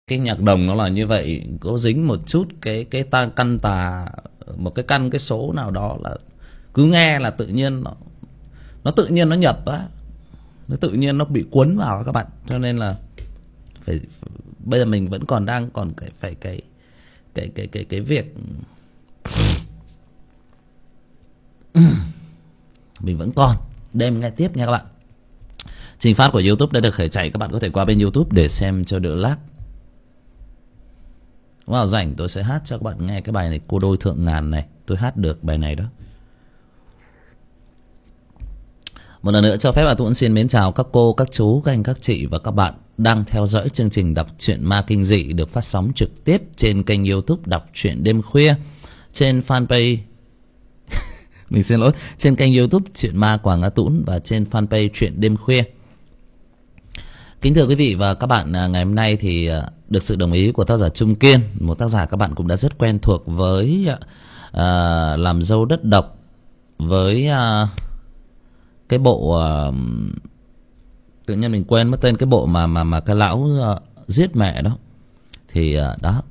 cái nhạc đồng nó là như vậy, có dính một chút cái căn tà, một cái căn cái số nào đó là cứ nghe là tự nhiên nó tự nhiên nó nhập á, nó tự nhiên nó bị cuốn vào các bạn. Cho nên là phải, bây giờ mình vẫn còn đang còn cái việc mình vẫn còn đêm nghe tiếp nha các bạn. Trình phát của YouTube đã được khởi chạy, các bạn có thể qua bên YouTube để xem cho đỡ lag. Lúc nào rảnh tôi sẽ hát cho các bạn nghe cái bài này, Cô Đôi Thượng Ngàn này. Tôi hát được bài này đó. Một lần nữa cho phép Tuấn xin mến chào các cô, các chú, các anh, các chị và các bạn đang theo dõi chương trình đọc truyện ma kinh dị được phát sóng trực tiếp trên kênh YouTube Đọc Truyện Đêm Khuya, trên fanpage mình xin lỗi, trên kênh YouTube Truyện Ma Quảng Á Tũng và trên fanpage Truyện Đêm Khuya. Kính thưa quý vị và các bạn, ngày hôm nay thì được sự đồng ý của tác giả Trung Kiên, một tác giả các bạn cũng đã rất quen thuộc với Làm Dâu Đất Độc, với cái bộ tự nhiên mình quên mất tên cái bộ mà cái lão giết mẹ đó. Thì đó,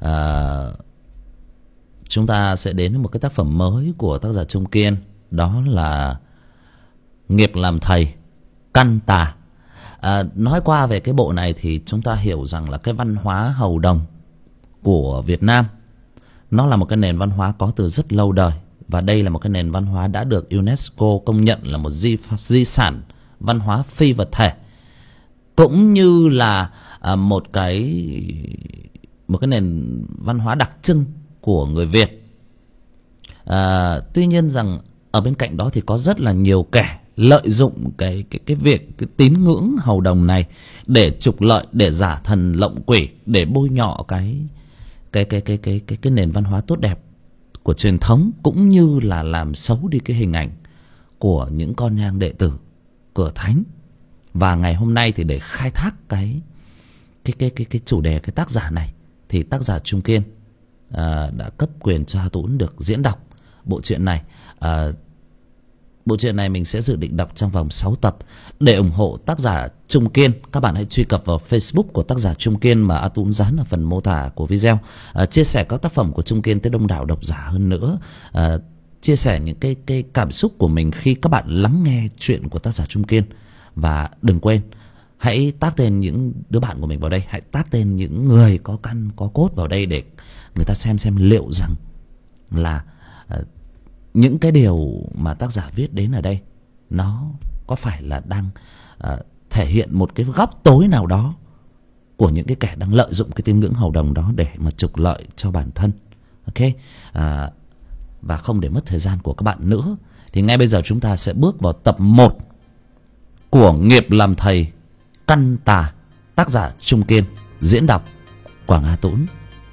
chúng ta sẽ đến với một cái tác phẩm mới của tác giả Trung Kiên, đó là Nghiệp Làm Thầy Căn Tà. Nói qua về cái bộ này thì chúng ta hiểu rằng là cái văn hóa hầu đồng của Việt Nam nó là một cái nền văn hóa có từ rất lâu đời. Và đây là một cái nền văn hóa đã được UNESCO công nhận là một di sản văn hóa phi vật thể, cũng như là một cái nền văn hóa đặc trưng của người Việt. Tuy nhiên rằng ở bên cạnh đó thì có rất là nhiều kẻ lợi dụng cái tín ngưỡng hầu đồng này để trục lợi, để giả thần lộng quỷ, để bôi nhọ cái nền văn hóa tốt đẹp của truyền thống, cũng như là làm xấu đi cái hình ảnh của những con nhang đệ tử cửa thánh. Và ngày hôm nay thì để khai thác cái chủ đề, cái tác giả này, thì tác giả Trung Kiên đã cấp quyền cho Hà Tũng được diễn đọc bộ truyện này. Bộ truyện này mình sẽ dự định đọc trong vòng 6 tập. Để ủng hộ tác giả Trung Kiên, các bạn hãy truy cập vào Facebook của tác giả Trung Kiên mà A Tũng dán ở phần mô tả của video. Chia sẻ các tác phẩm của Trung Kiên tới đông đảo độc giả hơn nữa. Chia sẻ những cái cảm xúc của mình khi các bạn lắng nghe chuyện của tác giả Trung Kiên. Và đừng quên, hãy tag tên những đứa bạn của mình vào đây, hãy tag tên những người có căn có cốt vào đây để người ta xem liệu rằng là những cái điều mà tác giả viết đến ở đây nó có phải là đang thể hiện một cái góc tối nào đó của những cái kẻ đang lợi dụng cái tín ngưỡng hầu đồng đó để mà trục lợi cho bản thân. Ok, và không để mất thời gian của các bạn nữa thì ngay bây giờ chúng ta sẽ bước vào tập 1 của Nghiệp Làm Thầy Căn Tà, tác giả Trung Kiên, diễn đọc Quảng Á Tũng.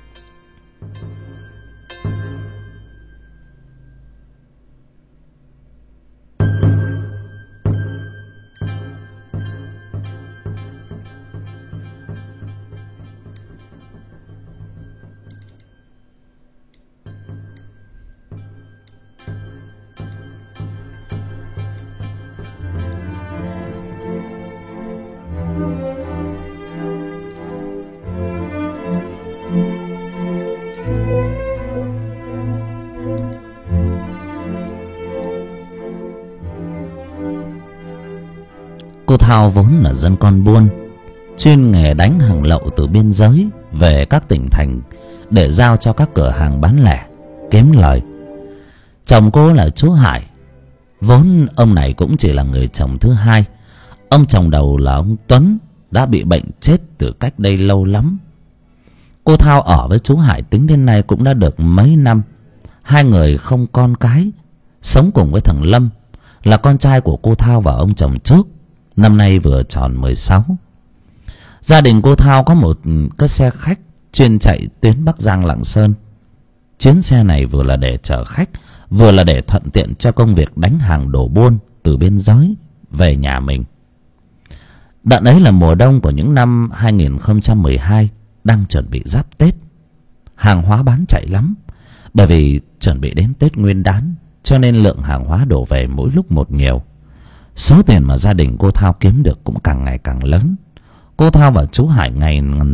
Cô Thao vốn là dân con buôn, chuyên nghề đánh hàng lậu từ biên giới về các tỉnh thành để giao cho các cửa hàng bán lẻ kiếm lời. Chồng cô là chú Hải, vốn ông này cũng chỉ là người chồng thứ hai. Ông chồng đầu là ông Tuấn đã bị bệnh chết từ cách đây lâu lắm. Cô Thao ở với chú Hải tính đến nay cũng đã được mấy năm. Hai người không con cái, sống cùng với thằng Lâm là con trai của cô Thao và ông chồng trước, năm nay vừa tròn 16. Gia đình cô Thao có một cái xe khách chuyên chạy tuyến Bắc Giang Lạng Sơn. Chuyến xe này vừa là để chở khách, vừa là để thuận tiện cho công việc đánh hàng đổ buôn từ biên giới về nhà mình. Đợt ấy là mùa đông của những năm 2012, đang chuẩn bị giáp Tết. Hàng hóa bán chạy lắm, bởi vì chuẩn bị đến Tết Nguyên Đán, cho nên lượng hàng hóa đổ về mỗi lúc một nhiều. Số tiền mà gia đình cô Thao kiếm được cũng càng ngày càng lớn. Cô Thao và chú Hải ngày nào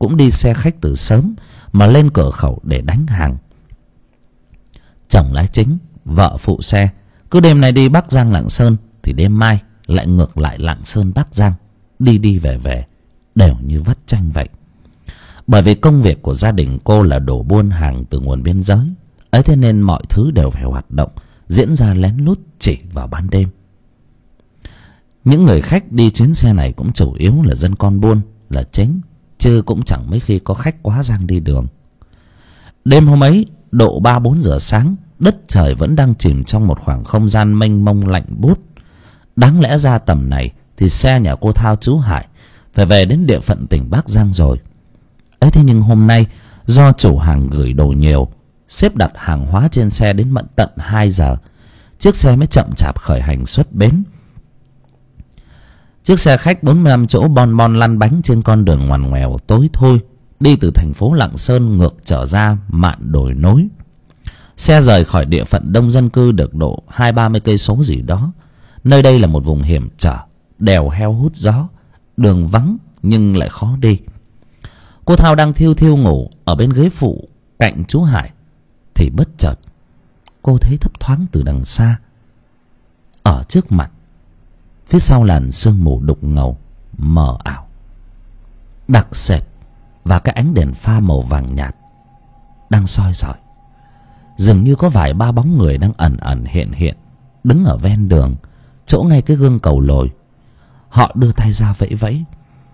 cũng đi xe khách từ sớm mà lên cửa khẩu để đánh hàng. Chồng lái chính, vợ phụ xe, cứ đêm nay đi Bắc Giang Lạng Sơn thì đêm mai lại ngược lại Lạng Sơn Bắc Giang, đi đi về về đều như vắt chanh vậy. Bởi vì công việc của gia đình cô là đổ buôn hàng từ nguồn biên giới ấy, thế nên mọi thứ đều phải hoạt động diễn ra lén lút chỉ vào ban đêm. Những người khách đi chuyến xe này cũng chủ yếu là dân con buôn là chính, chứ cũng chẳng mấy khi có khách quá giang đi đường. Đêm hôm ấy độ 3-4 giờ sáng, đất trời vẫn đang chìm trong một khoảng không gian mênh mông lạnh buốt. Đáng lẽ ra tầm này thì xe nhà cô Thao chú Hải phải về đến địa phận tỉnh Bắc Giang rồi ấy, thế nhưng hôm nay do chủ hàng gửi đồ nhiều, xếp đặt hàng hóa trên xe đến tận 2 giờ chiếc xe mới chậm chạp khởi hành xuất bến. Chiếc xe khách 45 chỗ bon bon lăn bánh trên con đường ngoằn ngoèo tối thui, đi từ thành phố Lạng Sơn ngược trở ra Mạn Đồi Nối. Xe rời khỏi địa phận đông dân cư được độ 20-30 cây số gì đó. Nơi đây là một vùng hiểm trở, đèo heo hút gió, đường vắng nhưng lại khó đi. Cô Thao đang thiêu thiêu ngủ ở bên ghế phụ cạnh chú Hải thì bất chợt cô thấy thấp thoáng từ đằng xa, ở trước mặt, phía sau làn sương mù đục ngầu mờ ảo, đặc sệt và cái ánh đèn pha màu vàng nhạt đang soi rọi. Dường như có vài ba bóng người đang ẩn ẩn hiện hiện đứng ở ven đường, chỗ ngay cái gương cầu lồi. Họ đưa tay ra vẫy vẫy.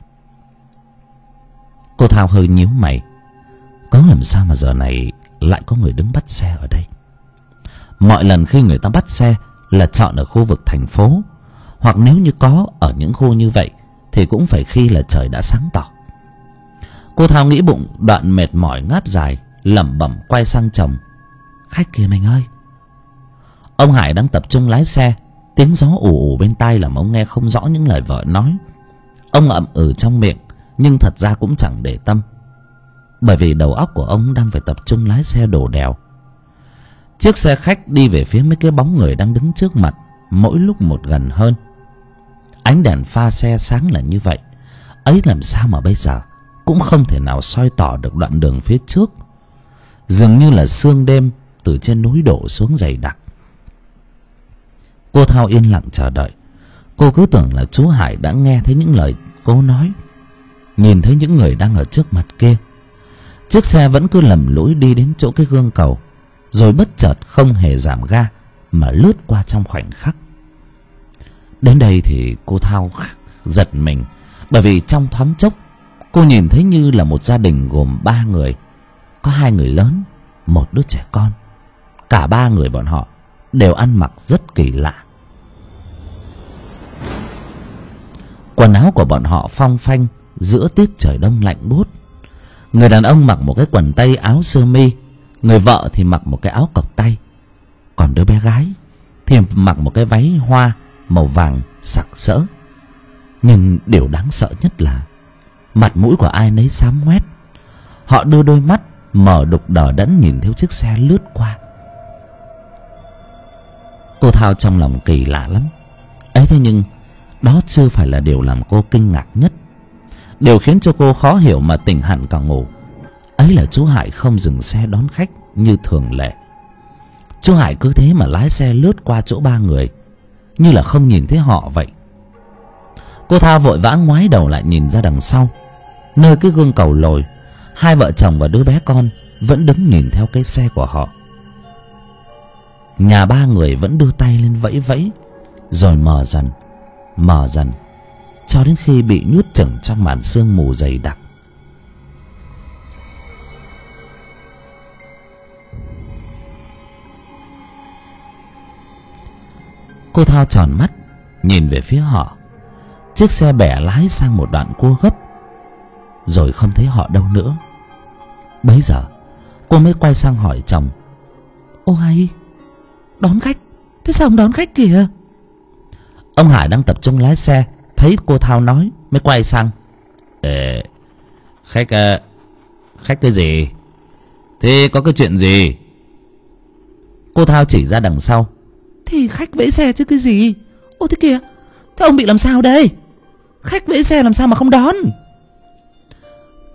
Cô Thao hơi nhíu mày, có làm sao mà giờ này lại có người đứng bắt xe ở đây? Mọi lần khi người ta bắt xe là chọn ở khu vực thành phố, hoặc nếu như có ở những khu như vậy thì cũng phải khi là trời đã sáng tỏ. Cô Thao nghĩ bụng đoạn mệt mỏi ngáp dài, lẩm bẩm quay sang chồng: "Khách kìa mình ơi." Ông Hải đang tập trung lái xe, tiếng gió ù ù bên tai làm ông nghe không rõ những lời vợ nói. Ông ậm ừ trong miệng nhưng thật ra cũng chẳng để tâm, bởi vì đầu óc của ông đang phải tập trung lái xe đổ đèo. Chiếc xe khách đi về phía mấy cái bóng người đang đứng trước mặt, mỗi lúc một gần hơn. Ánh đèn pha xe sáng là như vậy ấy, làm sao mà bây giờ cũng không thể nào soi tỏ được đoạn đường phía trước. Dường như là sương đêm từ trên núi đổ xuống dày đặc. Cô Thao yên lặng chờ đợi. Cô cứ tưởng là chú Hải đã nghe thấy những lời cô nói, nhìn thấy những người đang ở trước mặt kia. Chiếc xe vẫn cứ lầm lũi đi đến chỗ cái gương cầu, rồi bất chợt không hề giảm ga mà lướt qua trong khoảnh khắc. Đến đây thì cô Thao giật mình, bởi vì trong thoáng chốc cô nhìn thấy như là một gia đình gồm 3 người. Có 2 người lớn, một đứa trẻ con. Cả 3 người bọn họ đều ăn mặc rất kỳ lạ. Quần áo của bọn họ phong phanh giữa tiết trời đông lạnh buốt. Người đàn ông mặc một cái quần tây áo sơ mi, người vợ thì mặc một cái áo cộc tay, còn đứa bé gái thì mặc một cái váy hoa màu vàng sặc sỡ. Nhưng điều đáng sợ nhất là mặt mũi của ai nấy xám ngoét. Họ đưa đôi mắt mở đục đờ đẫn nhìn theo chiếc xe lướt qua. Cô Thao trong lòng kỳ lạ lắm ấy, thế nhưng đó chưa phải là điều làm cô kinh ngạc nhất. Điều khiến cho cô khó hiểu mà tỉnh hẳn cả ngủ ấy là chú Hải không dừng xe đón khách như thường lệ. Chú Hải cứ thế mà lái xe lướt qua chỗ 3 người, như là không nhìn thấy họ vậy. Cô Thao vội vã ngoái đầu lại nhìn ra đằng sau, nơi cái gương cầu lồi, 2 vợ chồng và đứa bé con vẫn đứng nhìn theo cái xe của họ. Nhà 3 người vẫn đưa tay lên vẫy vẫy, rồi mờ dần cho đến khi bị nhốt chừng trong màn sương mù dày đặc. Cô Thao tròn mắt nhìn về phía họ. Chiếc xe bẻ lái sang một đoạn cua gấp, rồi không thấy họ đâu nữa. Bấy giờ cô mới quay sang hỏi chồng: "Ô hay, đón khách, thế sao không đón khách kìa?" Ông Hải đang tập trung lái xe, thấy cô Thao nói mới quay sang: Khách cái gì? Thế có cái chuyện gì?" Cô Thao chỉ ra đằng sau: "Thì khách vẫy xe chứ cái gì. Ô thế kìa, thế ông bị làm sao đây? Khách vẫy xe làm sao mà không đón?"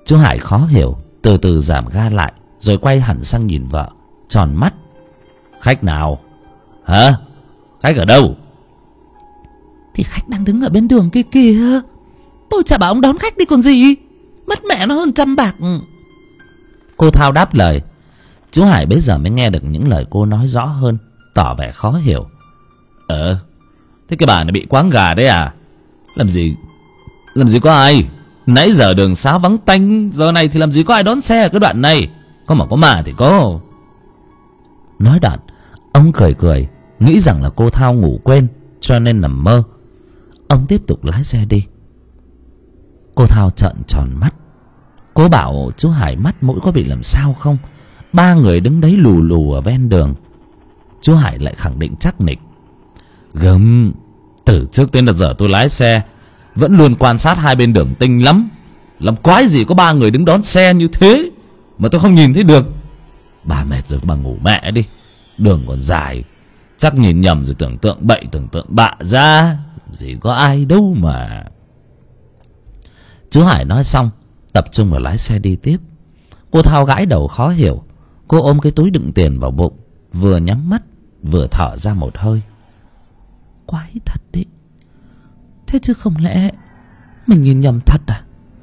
Chú Hải khó hiểu, từ từ giảm ga lại, rồi quay hẳn sang nhìn vợ, tròn mắt. Khách nào? Hả? Khách ở đâu? Thì khách đang đứng ở bên đường kia kìa. Tôi chả bảo ông đón khách đi còn gì. Mất mẹ nó hơn 100 bạc. Cô Thao đáp lời. Chú Hải bấy giờ mới nghe được những lời cô nói rõ hơn, tỏ vẻ khó hiểu. Thế cái bà này bị quáng gà đấy à? Làm gì có ai? Nãy giờ đường xá vắng tanh, giờ này thì làm gì có ai đón xe ở cái đoạn này? Có mà thì có. Nói đoạn, ông cười cười, nghĩ rằng là cô Thao ngủ quên cho nên nằm mơ. Ông tiếp tục lái xe đi. Cô Thao trợn tròn mắt. Cô bảo chú Hải mắt mũi có bị làm sao không? Ba người đứng đấy lù lù ở ven đường. Chú Hải lại khẳng định chắc nịch. Gớm, từ trước đến giờ tôi lái xe vẫn luôn quan sát hai bên đường tinh lắm. Làm quái gì có ba người đứng đón xe như thế mà tôi không nhìn thấy được. Bà mệt rồi bà ngủ mẹ đi. Đường còn dài, chắc nhìn nhầm rồi tưởng tượng bậy tưởng tượng bạ ra. Gì có ai đâu mà. Chú Hải nói xong, tập trung vào lái xe đi tiếp. Cô Thao gãi đầu khó hiểu. Cô ôm cái túi đựng tiền vào bụng, vừa nhắm mắt vừa thở ra một hơi. Quái thật đấy. Thế chứ không lẽ mình nhìn nhầm thật à?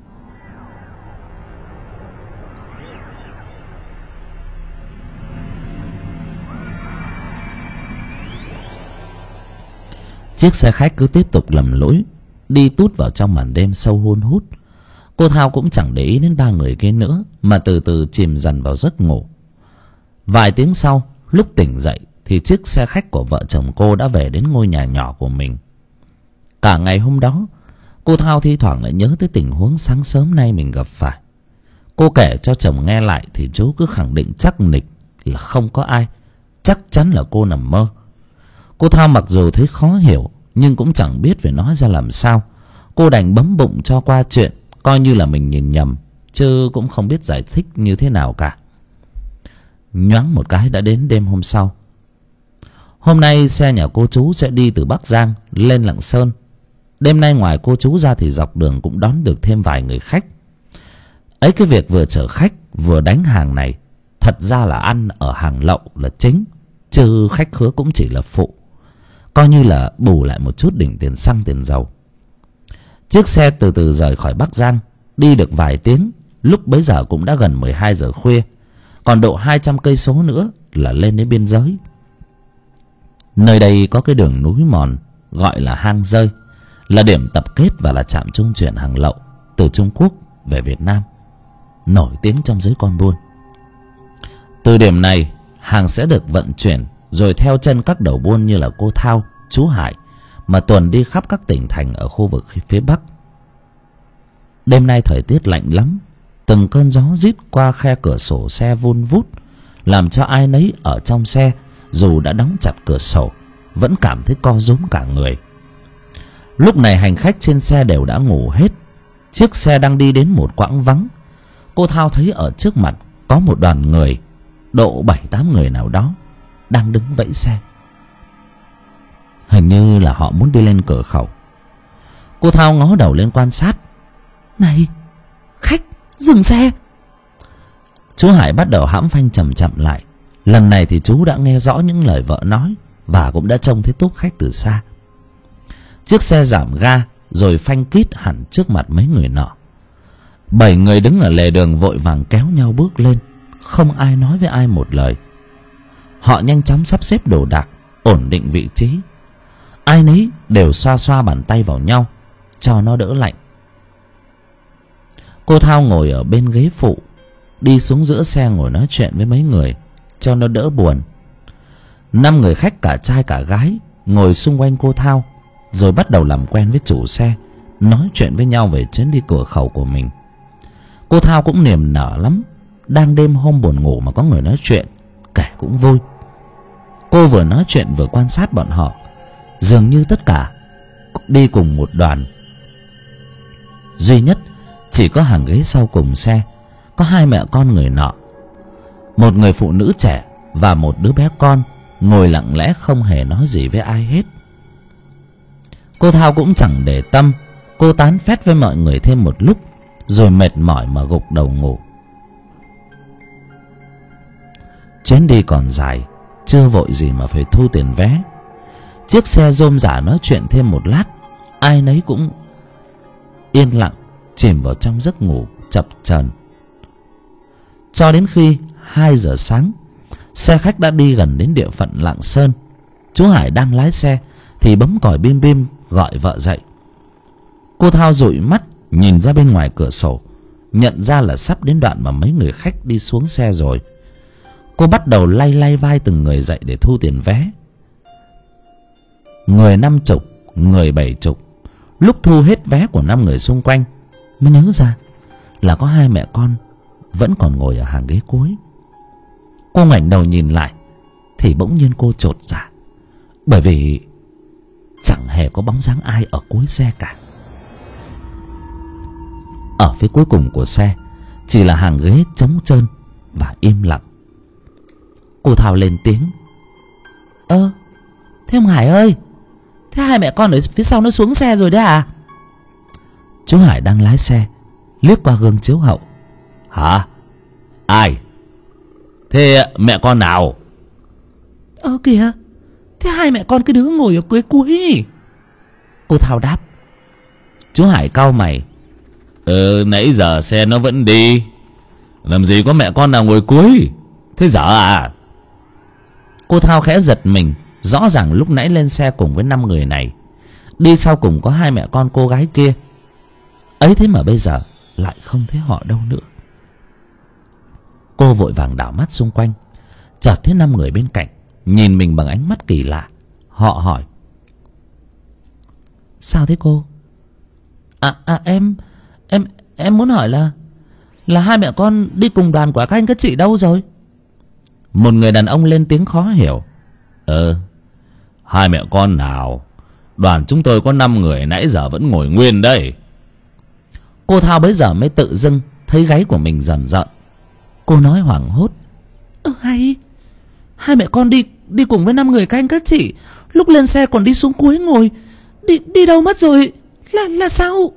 Chiếc xe khách cứ tiếp tục lầm lũi, đi tút vào trong màn đêm sâu hun hút. Cô Thao cũng chẳng để ý đến ba người kia nữa, mà từ từ chìm dần vào giấc ngủ. Vài tiếng sau, lúc tỉnh dậy thì chiếc xe khách của vợ chồng cô đã về đến ngôi nhà nhỏ của mình. Cả ngày hôm đó, cô Thao thi thoảng lại nhớ tới tình huống sáng sớm nay mình gặp phải. Cô kể cho chồng nghe lại thì chú cứ khẳng định chắc nịch là không có ai, chắc chắn là cô nằm mơ. Cô Thao mặc dù thấy khó hiểu nhưng cũng chẳng biết phải nói ra làm sao. Cô đành bấm bụng cho qua chuyện, coi như là mình nhìn nhầm, chứ cũng không biết giải thích như thế nào cả. Nhoáng một cái đã đến đêm hôm sau. Hôm nay xe nhà cô chú sẽ đi từ Bắc Giang lên Lạng Sơn. Đêm nay ngoài cô chú ra thì dọc đường cũng đón được thêm vài người khách. Ấy, cái việc vừa chở khách vừa đánh hàng này thật ra là ăn ở hàng lậu là chính, chứ khách khứa cũng chỉ là phụ, coi như là bù lại một chút đỉnh tiền xăng tiền dầu. Chiếc xe từ từ rời khỏi Bắc Giang. Đi được vài tiếng, lúc bấy giờ cũng đã gần 12 giờ khuya. Còn độ 200 cây số nữa là lên đến biên giới. Nơi đây có cái đường núi mòn gọi là hang rơi, là điểm tập kết và là trạm trung chuyển hàng lậu từ Trung Quốc về Việt Nam, nổi tiếng trong giới con buôn. Từ điểm này, hàng sẽ được vận chuyển rồi theo chân các đầu buôn như là cô Thao, chú Hải mà tuần đi khắp các tỉnh thành ở khu vực phía Bắc. Đêm nay thời tiết lạnh lắm, từng cơn gió rít qua khe cửa sổ xe vun vút, làm cho ai nấy ở trong xe dù đã đóng chặt cửa sổ vẫn cảm thấy co rúm cả người. Lúc này hành khách trên xe đều đã ngủ hết. Chiếc xe đang đi đến một quãng vắng. Cô Thao thấy ở trước mặt có một đoàn người, độ 7-8 người nào đó, đang đứng vẫy xe. Hình như là họ muốn đi lên cửa khẩu. Cô Thao ngó đầu lên quan sát. Này, khách, dừng xe. Chú Hải bắt đầu hãm phanh chậm chậm lại. Lần này thì chú đã nghe rõ những lời vợ nói và cũng đã trông thấy tốp khách từ xa. Chiếc xe giảm ga rồi phanh kít hẳn trước mặt mấy người nọ. 7 người đứng ở lề đường vội vàng kéo nhau bước lên, không ai nói với ai một lời. Họ nhanh chóng sắp xếp đồ đạc, ổn định vị trí. Ai nấy đều xoa xoa bàn tay vào nhau cho nó đỡ lạnh. Cô Thao ngồi ở bên ghế phụ, đi xuống giữa xe ngồi nói chuyện với mấy người cho nó đỡ buồn. 5 người khách cả trai cả gái ngồi xung quanh cô Thao, rồi bắt đầu làm quen với chủ xe, nói chuyện với nhau về chuyến đi cửa khẩu của mình. Cô Thao cũng niềm nở lắm, đang đêm hôm buồn ngủ mà có người nói chuyện, kể cũng vui. Cô vừa nói chuyện vừa quan sát bọn họ, dường như tất cả đi cùng một đoàn. Duy nhất chỉ có hàng ghế sau cùng xe có 2 mẹ con người nọ, một người phụ nữ trẻ và một đứa bé con ngồi lặng lẽ không hề nói gì với ai hết. Cô Thao cũng chẳng để tâm, cô tán phét với mọi người thêm một lúc rồi mệt mỏi mà gục đầu ngủ. Chuyến đi còn dài, chưa vội gì mà phải thu tiền vé. Chiếc xe rôm rả nói chuyện thêm một lát, ai nấy cũng yên lặng chìm vào trong giấc ngủ chập chờn. Cho đến khi 2 giờ sáng, xe khách đã đi gần đến địa phận Lạng Sơn. Chú Hải đang lái xe thì bấm còi bim bim gọi vợ dậy. Cô Thao dụi mắt nhìn ra bên ngoài cửa sổ, nhận ra là sắp đến đoạn mà mấy người khách đi xuống xe rồi. Cô bắt đầu lay lay vai từng người dậy để thu tiền vé. Người 50, người 70. Lúc thu hết vé của 5 người xung quanh mới nhớ ra là có 2 mẹ con vẫn còn ngồi ở hàng ghế cuối. Cô ngoảnh đầu nhìn lại thì bỗng nhiên cô chột dạ, bởi vì chẳng hề có bóng dáng ai ở cuối xe cả. Ở phía cuối cùng của xe chỉ là hàng ghế trống trơn và im lặng. Cô Thao lên tiếng: Thế ông Hải ơi, thế 2 mẹ con ở phía sau nó xuống xe rồi đấy à? Chú Hải đang lái xe liếc qua gương chiếu hậu: Hả? Ai? Thế mẹ con nào? Kìa, thế 2 mẹ con cái đứa ngồi ở cuối cuối. Cô Thao đáp. Chú Hải cau mày: Nãy giờ xe nó vẫn đi, làm gì có mẹ con nào ngồi cuối? Thế dở à? Cô Thao khẽ giật mình. Rõ ràng lúc nãy lên xe cùng với 5 người này, đi sau cùng có 2 mẹ con cô gái kia. Ấy thế mà bây giờ lại không thấy họ đâu nữa. Cô vội vàng đảo mắt xung quanh, chợt thấy 5 người bên cạnh nhìn mình bằng ánh mắt kỳ lạ. Họ hỏi: Sao thế cô? Em muốn hỏi là 2 mẹ con đi cùng đoàn của các anh các chị đâu rồi? Một người đàn ông lên tiếng khó hiểu: 2 mẹ con nào? Đoàn chúng tôi có 5 người, nãy giờ vẫn ngồi nguyên đây. Cô Thao bấy giờ mới tự dưng thấy gáy của mình rờn rợn. Cô nói hoảng hốt: Hay 2 mẹ con đi cùng với 5 người các anh các chị, lúc lên xe còn đi xuống cuối ngồi. Đi đâu mất rồi? Là sao?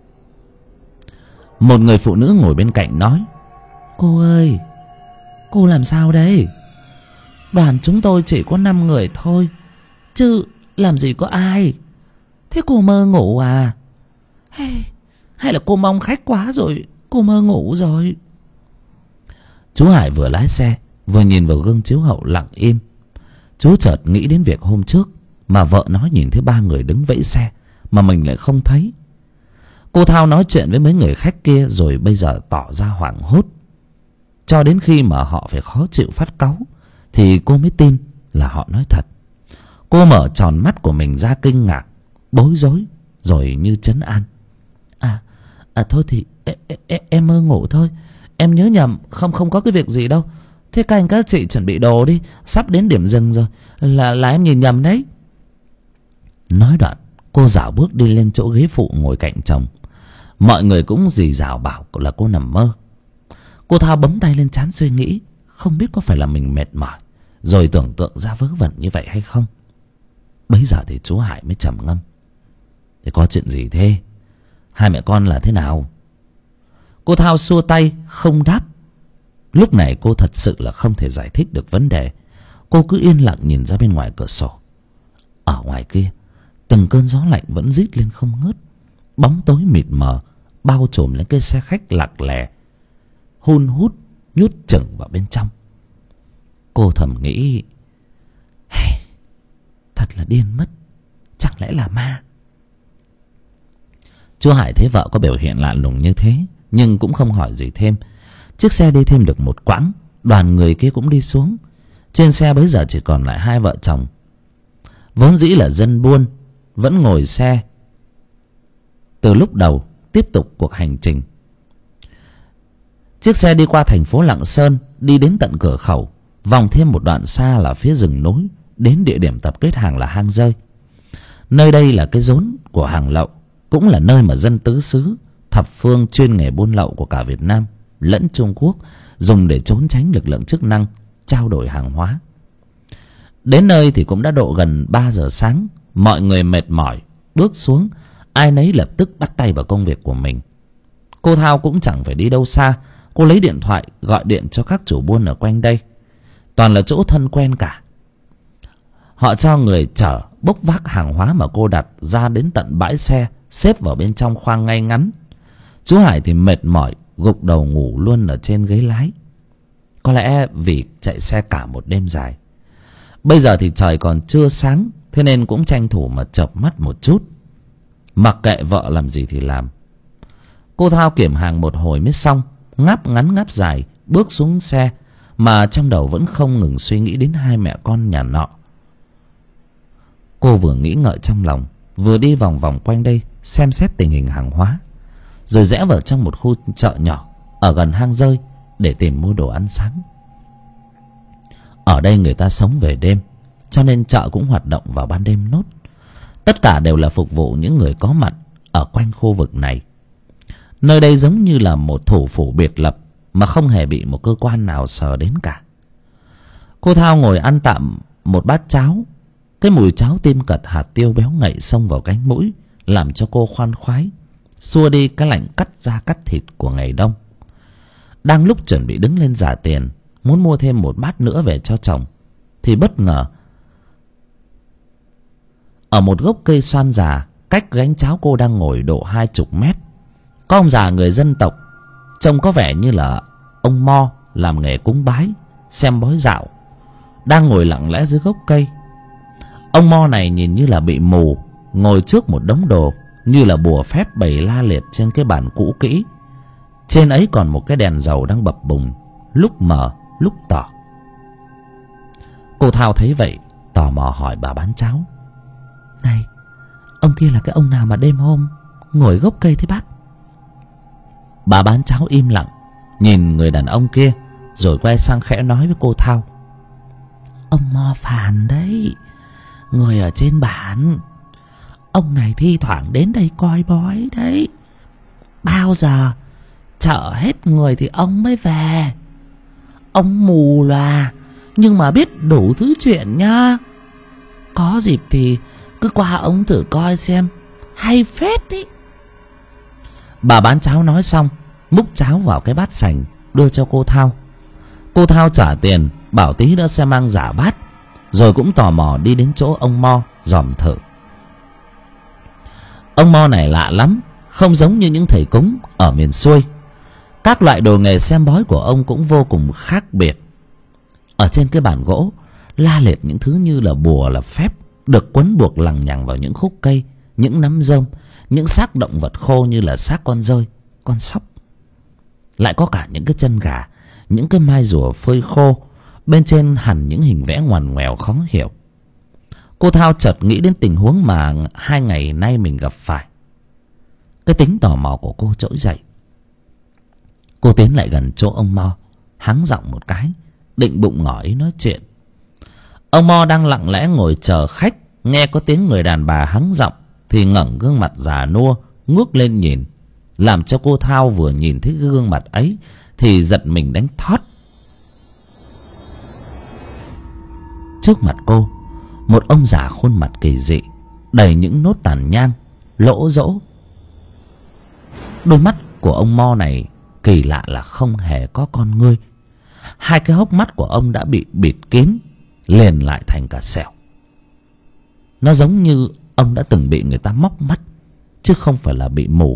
Một người phụ nữ ngồi bên cạnh nói: Cô ơi, cô làm sao đấy? Đoàn chúng tôi chỉ có 5 người thôi, chứ làm gì có ai. Thế cô mơ ngủ à? Hay là cô mong khách quá rồi, cô mơ ngủ rồi? Chú Hải vừa lái xe vừa nhìn vào gương chiếu hậu lặng im. Chú chợt nghĩ đến việc hôm trước mà vợ nói nhìn thấy 3 người đứng vẫy xe mà mình lại không thấy. Cô Thao nói chuyện với mấy người khách kia rồi bây giờ tỏ ra hoảng hốt, cho đến khi mà họ phải khó chịu phát cáu thì cô mới tin là họ nói thật. Cô mở tròn mắt của mình ra kinh ngạc, bối rối, rồi như trấn an: Thôi thì em mơ ngủ thôi, em nhớ nhầm, không có cái việc gì đâu. Thế các anh các chị chuẩn bị đồ đi, sắp đến điểm dừng rồi. Là em nhìn nhầm đấy. Nói đoạn cô dạo bước đi lên chỗ ghế phụ ngồi cạnh chồng. Mọi người cũng rì rào bảo là cô nằm mơ. Cô Thao bấm tay lên trán suy nghĩ, không biết có phải là mình mệt mỏi rồi tưởng tượng ra vớ vẩn như vậy hay không. Bấy giờ thì chú Hải mới trầm ngâm: Thế có chuyện gì thế? 2 mẹ con là thế nào? Cô Thao xua tay không đáp. Lúc này cô thật sự là không thể giải thích được vấn đề. Cô cứ yên lặng nhìn ra bên ngoài cửa sổ. Ở ngoài kia từng cơn gió lạnh vẫn rít lên không ngớt. Bóng tối mịt mờ bao trùm lên cái xe khách lạc lè, hun hút nhút chừng vào bên trong. Cô thầm nghĩ: Thật là điên mất, chẳng lẽ là ma? Chú Hải thấy vợ có biểu hiện lạ lùng như thế nhưng cũng không hỏi gì thêm. Chiếc xe đi thêm được một quãng, đoàn người kia cũng đi xuống. Trên xe bấy giờ chỉ còn lại 2 vợ chồng. Vốn dĩ là dân buôn vẫn ngồi xe từ lúc đầu tiếp tục cuộc hành trình. Chiếc xe đi qua thành phố Lạng Sơn, đi đến tận cửa khẩu, vòng thêm một đoạn xa là phía rừng núi, đến địa điểm tập kết hàng là hang rơi. Nơi đây là cái rốn của hàng lậu, cũng là nơi mà dân tứ xứ thập phương chuyên nghề buôn lậu của cả Việt Nam lẫn Trung Quốc dùng để trốn tránh lực lượng chức năng, trao đổi hàng hóa. Đến nơi thì cũng đã độ gần 3 giờ sáng. Mọi người mệt mỏi bước xuống, ai nấy lập tức bắt tay vào công việc của mình. Cô Thao cũng chẳng phải đi đâu xa. Cô lấy điện thoại gọi điện cho các chủ buôn ở quanh đây, toàn là chỗ thân quen cả. Họ cho người chở bốc vác hàng hóa mà cô đặt ra đến tận bãi xe, xếp vào bên trong khoang ngay ngắn. Chú Hải thì mệt mỏi gục đầu ngủ luôn ở trên ghế lái. Có lẽ vì chạy xe cả một đêm dài. Bây giờ thì trời còn chưa sáng, thế nên cũng tranh thủ mà chợp mắt một chút, mặc kệ vợ làm gì thì làm. Cô Thao kiểm hàng một hồi mới xong, ngáp ngắn ngáp dài bước xuống xe, mà trong đầu vẫn không ngừng suy nghĩ đến hai mẹ con nhà nọ. Cô vừa nghĩ ngợi trong lòng, vừa đi vòng vòng quanh đây xem xét tình hình hàng hóa, rồi rẽ vào trong một khu chợ nhỏ ở gần hang rơi để tìm mua đồ ăn sáng. Ở đây người ta sống về đêm, cho nên chợ cũng hoạt động vào ban đêm nốt. Tất cả đều là phục vụ những người có mặt ở quanh khu vực này. Nơi đây giống như là một thủ phủ biệt lập mà không hề bị một cơ quan nào sờ đến cả. Cô Thao ngồi ăn tạm một bát cháo. Cái mùi cháo tim cật hạt tiêu béo ngậy xông vào cánh mũi, làm cho cô khoan khoái, xua đi cái lạnh cắt da cắt thịt của ngày đông. Đang lúc chuẩn bị đứng lên trả tiền, muốn mua thêm một bát nữa về cho chồng, thì bất ngờ ở một gốc cây xoan già cách gánh cháo cô đang ngồi độ 20 mét, có ông già người dân tộc, trông có vẻ như là ông Mo, làm nghề cúng bái, xem bói dạo, đang ngồi lặng lẽ dưới gốc cây. Ông Mo này nhìn như là bị mù, ngồi trước một đống đồ như là bùa phép bày la liệt trên cái bàn cũ kỹ. Trên ấy còn một cái đèn dầu đang bập bùng, lúc mờ lúc tỏ. Cô Thao thấy vậy tò mò hỏi bà bán cháo: Này, ông kia là cái ông nào mà đêm hôm ngồi gốc cây thế bác? Bà bán cháo im lặng nhìn người đàn ông kia, rồi quay sang khẽ nói với cô Thao: Ông Mo Phàn đấy, người ở trên bản. Ông này thi thoảng đến đây coi bói đấy. Bao giờ chợ hết người thì ông mới về. Ông mù lòa nhưng mà biết đủ thứ chuyện nhá. Có dịp thì cứ qua ông thử coi xem, hay phết ý. Bà bán cháo nói xong, múc cháo vào cái bát sành đưa cho cô Thao. Cô Thao trả tiền, bảo tí nữa sẽ mang giả bát, rồi cũng tò mò đi đến chỗ ông Mo dòm thử. Ông Mo này lạ lắm, không giống như những thầy cúng ở miền xuôi. Các loại đồ nghề xem bói của ông cũng vô cùng khác biệt. Ở trên cái bàn gỗ la liệt những thứ như là bùa là phép, được quấn buộc lằng nhằng vào những khúc cây, những nắm rơm, những xác động vật khô như là xác con dơi, con sóc. Lại có cả những cái chân gà, những cái mai rùa phơi khô, bên trên hẳn những hình vẽ ngoằn ngoèo khó hiểu. Cô Thao chợt nghĩ đến tình huống mà 2 ngày nay mình gặp phải. Cái tính tò mò của cô trỗi dậy. Cô tiến lại gần chỗ ông Mo, hắng giọng một cái, định bụng ngỏ ý nói chuyện. Ông Mo đang lặng lẽ ngồi chờ khách, nghe có tiếng người đàn bà hắng giọng thì ngẩng gương mặt già nua ngước lên nhìn, làm cho cô Thao vừa nhìn thấy gương mặt ấy thì giật mình đánh thót. Trước mặt cô, một ông già khuôn mặt kỳ dị, đầy những nốt tàn nhang, lỗ rỗ. Đôi mắt của ông Mo này kỳ lạ là không hề có con ngươi. Hai cái hốc mắt của ông đã bị bịt kín, liền lại thành cả sẹo. Nó giống như ông đã từng bị người ta móc mắt, chứ không phải là bị mù.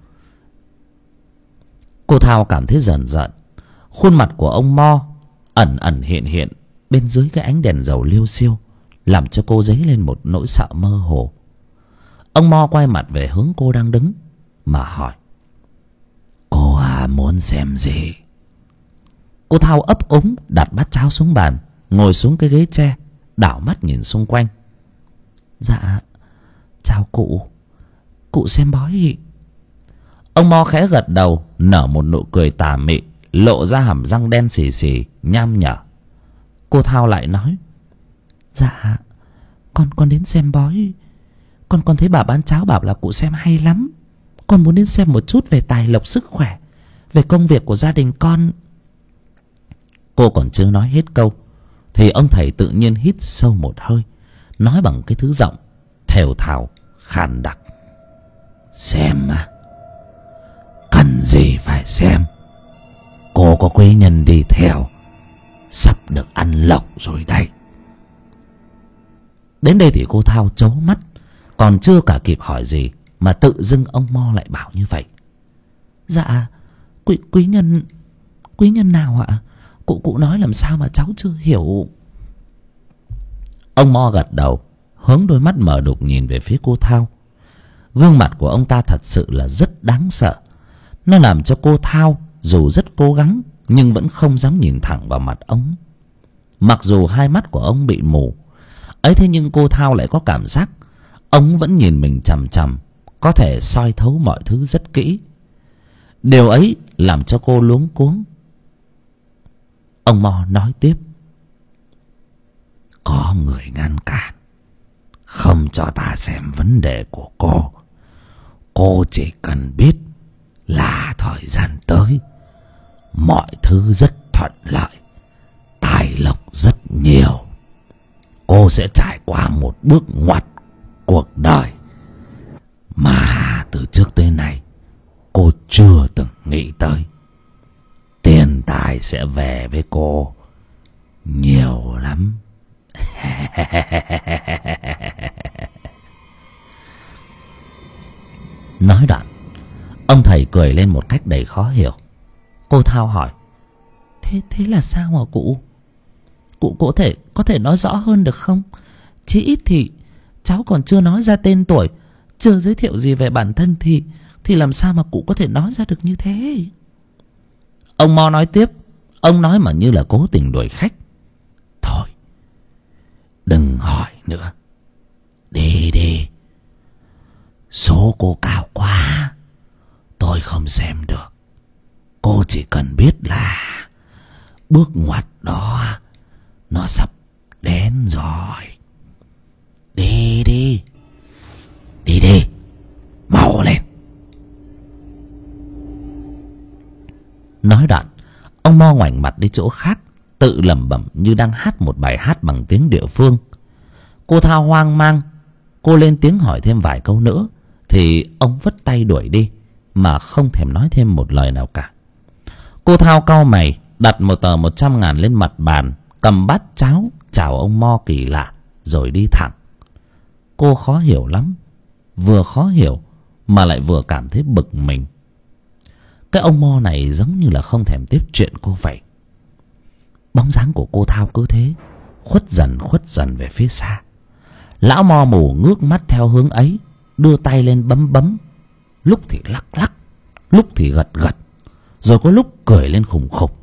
Cô Thao cảm thấy rờn rợn. Khuôn mặt của ông Mo ẩn ẩn hiện hiện bên dưới cái ánh đèn dầu liêu xiêu, làm cho cô dấy lên một nỗi sợ mơ hồ. Ông Mo quay mặt về hướng cô đang đứng mà hỏi: Cô muốn xem gì? Cô Thao ấp úng đặt bát cháo xuống bàn, ngồi xuống cái ghế tre, đảo mắt nhìn xung quanh. Dạ, chào cụ. Cụ xem bói. Ông Mo khẽ gật đầu, nở một nụ cười tà mị, lộ ra hàm răng đen xì xì nham nhở. Cô Thao lại nói: Dạ, con đến xem bói. Con thấy bà bán cháo bảo là cụ xem hay lắm. Con muốn đến xem một chút về tài lộc sức khỏe, về công việc của gia đình con. Cô còn chưa nói hết câu thì ông thầy tự nhiên hít sâu một hơi, nói bằng cái thứ giọng thều thào khàn đặc: Xem mà, cần gì phải xem. Cô có quý nhân đi theo, sắp được ăn lộc rồi đây. Đến đây thì cô Thao trố mắt, còn chưa cả kịp hỏi gì mà tự dưng ông Mo lại bảo như vậy. Dạ, quý nhân nào ạ? Cụ nói làm sao mà cháu chưa hiểu. Ông Mo gật đầu, hướng đôi mắt mờ đục nhìn về phía cô Thao. Gương mặt của ông ta thật sự là rất đáng sợ. Nó làm cho cô Thao dù rất cố gắng nhưng vẫn không dám nhìn thẳng vào mặt ông. Mặc dù hai mắt của ông bị mù ấy, thế nhưng cô Thao lại có cảm giác ông vẫn nhìn mình chằm chằm, có thể soi thấu mọi thứ rất kỹ. Điều ấy làm cho cô luống cuống. Ông Mo nói tiếp. Có người ngăn cản, không cho ta xem vấn đề của cô. Cô chỉ cần biết là thời gian tới mọi thứ rất thuận lợi, tài lộc rất nhiều. Cô sẽ trải qua một bước ngoặt cuộc đời mà từ trước tới nay cô chưa từng nghĩ tới. Tiền tài sẽ về với cô nhiều lắm. Nói đoạn, ông thầy cười lên một cách đầy khó hiểu. Cô Thao hỏi. Thế là sao hả cụ? Cụ có thể nói rõ hơn được không? Chí ít thì cháu còn chưa nói ra tên tuổi, chưa giới thiệu gì về bản thân thì làm sao mà cụ có thể nói ra được như thế? Ông Mo nói tiếp. Ông nói mà như là cố tình đuổi khách. Thôi, đừng hỏi nữa. Đi đi. Số cô cao quá, tôi không xem được. Cô chỉ cần biết là bước ngoặt đó nó sắp đến rồi. Đi đi. Đi đi. Mau lên. Nói đoạn, ông Mo ngoảnh mặt đi chỗ khác, tự lẩm bẩm như đang hát một bài hát bằng tiếng địa phương. Cô Thao hoang mang. Cô lên tiếng hỏi thêm vài câu nữa thì ông vất tay đuổi đi, mà không thèm nói thêm một lời nào cả. Cô Thao cau mày, đặt một tờ 100.000 lên mặt bàn, cầm bát cháo chào ông Mo kỳ lạ rồi đi thẳng. Cô khó hiểu lắm, vừa khó hiểu mà lại vừa cảm thấy bực mình. Cái ông Mo này giống như là không thèm tiếp chuyện cô vậy. Bóng dáng của cô Thao cứ thế khuất dần về phía xa. Lão Mo mù ngước mắt theo hướng ấy, đưa tay lên bấm, lúc thì lắc, lúc thì gật, rồi có lúc cười lên khùng khục.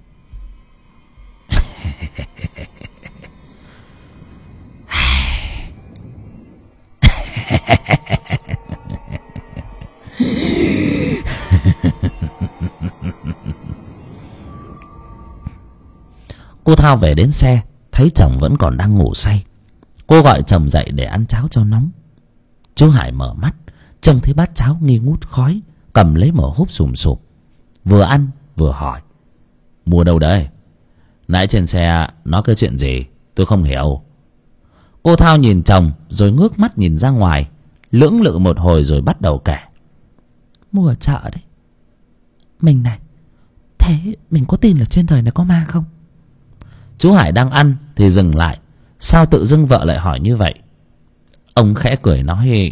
Cô Thao về đến xe, thấy chồng vẫn còn đang ngủ say. Cô gọi chồng dậy để ăn cháo cho nóng. Chú Hải mở mắt, trông thấy bát cháo nghi ngút khói, cầm lấy mở húp sùm sụp, vừa ăn vừa hỏi. Mua đâu đấy? Nãy trên xe nói cái chuyện gì tôi không hiểu. Cô Thao nhìn chồng rồi ngước mắt nhìn ra ngoài, lưỡng lự một hồi rồi bắt đầu kể. Mua ở chợ đấy. Mình này, thế mình có tin là trên đời này có ma không? Chú Hải đang ăn thì dừng lại. Sao tự dưng vợ lại hỏi như vậy? Ông khẽ cười nói.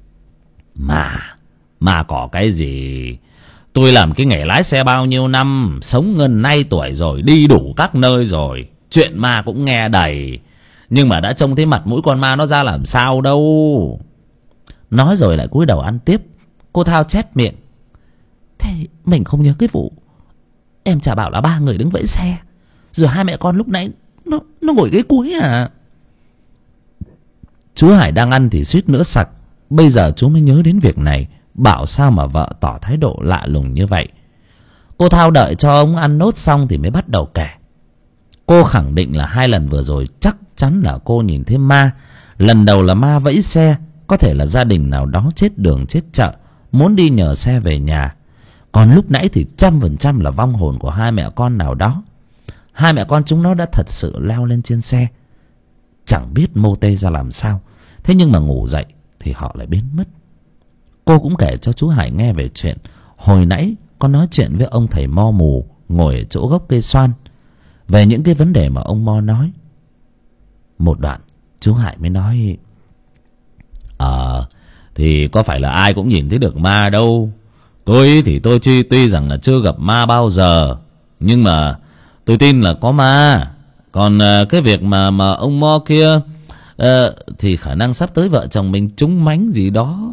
Mà có cái gì? Tôi làm cái nghề lái xe bao nhiêu năm, sống ngần nay tuổi rồi, đi đủ các nơi rồi, chuyện ma cũng nghe đầy, nhưng mà đã trông thấy mặt mũi con ma nó ra làm sao đâu. Nói rồi lại cúi đầu ăn tiếp. Cô Thao chép miệng. Thế mình không nhớ cái vụ em chả bảo là 3 người đứng vẫy xe, rồi 2 mẹ con lúc nãy nó ngồi ghế cuối à? Chú Hải đang ăn thì suýt nữa sặc. Bây giờ chú mới nhớ đến việc này, bảo sao mà vợ tỏ thái độ lạ lùng như vậy. Cô Thao đợi cho ông ăn nốt xong thì mới bắt đầu kể. Cô khẳng định là 2 lần vừa rồi chắc chắn là cô nhìn thấy ma. Lần đầu là ma vẫy xe, có thể là gia đình nào đó chết đường chết chợ, muốn đi nhờ xe về nhà. Còn lúc nãy thì 100% là vong hồn của 2 mẹ con nào đó. 2 mẹ con chúng nó đã thật sự leo lên trên xe, chẳng biết mô tê ra làm sao. Thế nhưng mà ngủ dậy thì họ lại biến mất. Cô cũng kể cho chú Hải nghe về chuyện hồi nãy có nói chuyện với ông thầy mo mù ngồi ở chỗ gốc cây xoan về những cái vấn đề mà ông mo nói. Một đoạn chú Hải mới nói: thì có phải là ai cũng nhìn thấy được ma đâu. Tôi thì tôi tuy rằng là chưa gặp ma bao giờ, nhưng mà tôi tin là có ma. Còn cái việc mà ông mo kia thì khả năng sắp tới vợ chồng mình trúng mánh gì đó.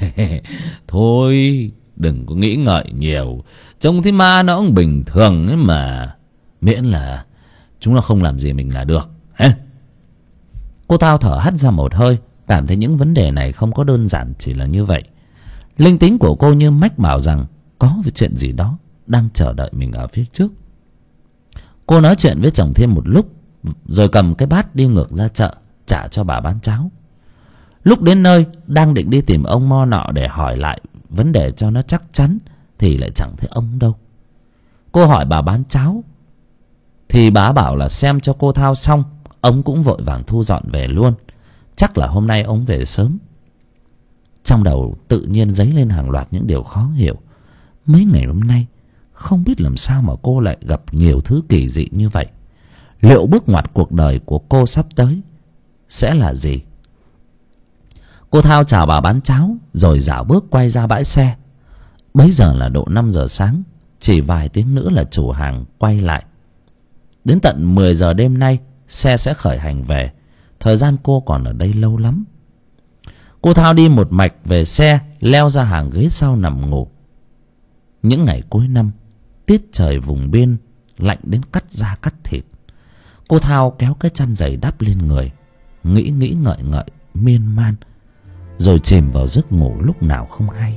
Thôi đừng có nghĩ ngợi nhiều, trông thấy ma nó cũng bình thường ấy mà, miễn là chúng nó không làm gì mình là được. Cô Thao thở hắt ra một hơi, cảm thấy những vấn đề này không có đơn giản chỉ là như vậy. Linh tính của cô như mách bảo rằng có chuyện gì đó đang chờ đợi mình ở phía trước. Cô nói chuyện với chồng thêm một lúc, rồi cầm cái bát đi ngược ra chợ trả cho bà bán cháo. Lúc đến nơi, đang định đi tìm ông mo nọ để hỏi lại vấn đề cho nó chắc chắn, thì lại chẳng thấy ông đâu. Cô hỏi bà bán cháo, thì bà bảo là xem cho cô Thao xong, ông cũng vội vàng thu dọn về luôn. Chắc là hôm nay ông về sớm. Trong đầu tự nhiên dấy lên hàng loạt những điều khó hiểu. Mấy ngày hôm nay không biết làm sao mà cô lại gặp nhiều thứ kỳ dị như vậy. Liệu bước ngoặt cuộc đời của cô sắp tới sẽ là gì? Cô Thao chào bà bán cháo rồi dạo bước quay ra bãi xe. Bấy giờ là độ 5 giờ sáng, chỉ vài tiếng nữa là chủ hàng quay lại. Đến tận 10 giờ đêm nay xe sẽ khởi hành về. Thời gian cô còn ở đây lâu lắm. Cô Thao đi một mạch về xe, leo ra hàng ghế sau nằm ngủ. Những ngày cuối năm, tiết trời vùng biên lạnh đến cắt da cắt thịt. Cô Thao kéo cái chăn dày đắp lên người, nghĩ ngợi ngợi miên man, rồi chìm vào giấc ngủ lúc nào không hay.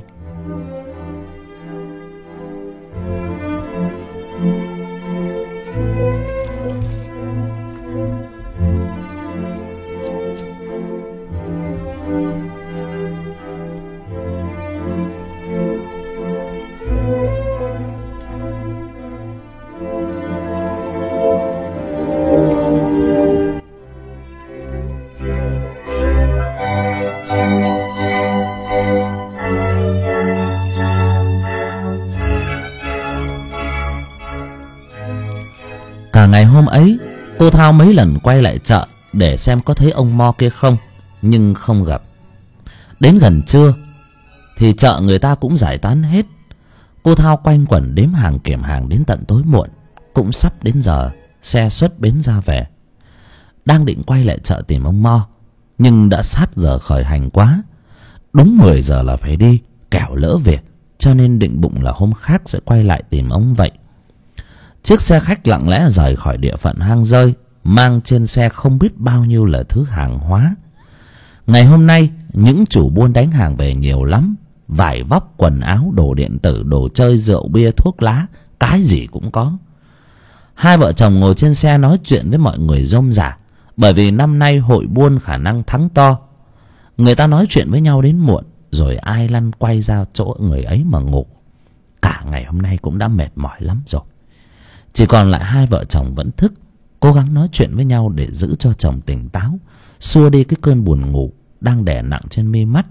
Cả ngày hôm ấy, cô Thao mấy lần quay lại chợ để xem có thấy ông mo kia không, nhưng không gặp. Đến gần trưa thì chợ người ta cũng giải tán hết. Cô Thao quanh quẩn đếm hàng kiểm hàng đến tận tối muộn. Cũng sắp đến giờ xe xuất bến ra về. Đang định quay lại chợ tìm ông mo, nhưng đã sát giờ khởi hành quá. Đúng 10 giờ là phải đi, kẻo lỡ việc, cho nên định bụng là hôm khác sẽ quay lại tìm ông vậy. Chiếc xe khách lặng lẽ rời khỏi địa phận hang rơi, mang trên xe không biết bao nhiêu là thứ hàng hóa. Ngày hôm nay, những chủ buôn đánh hàng về nhiều lắm. Vải vóc, quần áo, đồ điện tử, đồ chơi, rượu bia, thuốc lá, cái gì cũng có. Hai vợ chồng ngồi trên xe nói chuyện với mọi người rôm rả, bởi vì năm nay hội buôn khả năng thắng to. Người ta nói chuyện với nhau đến muộn, rồi ai lăn quay ra chỗ người ấy mà ngủ. Cả ngày hôm nay cũng đã mệt mỏi lắm rồi. Chỉ còn lại hai vợ chồng vẫn thức, cố gắng nói chuyện với nhau để giữ cho chồng tỉnh táo, xua đi cái cơn buồn ngủ đang đè nặng trên mi mắt.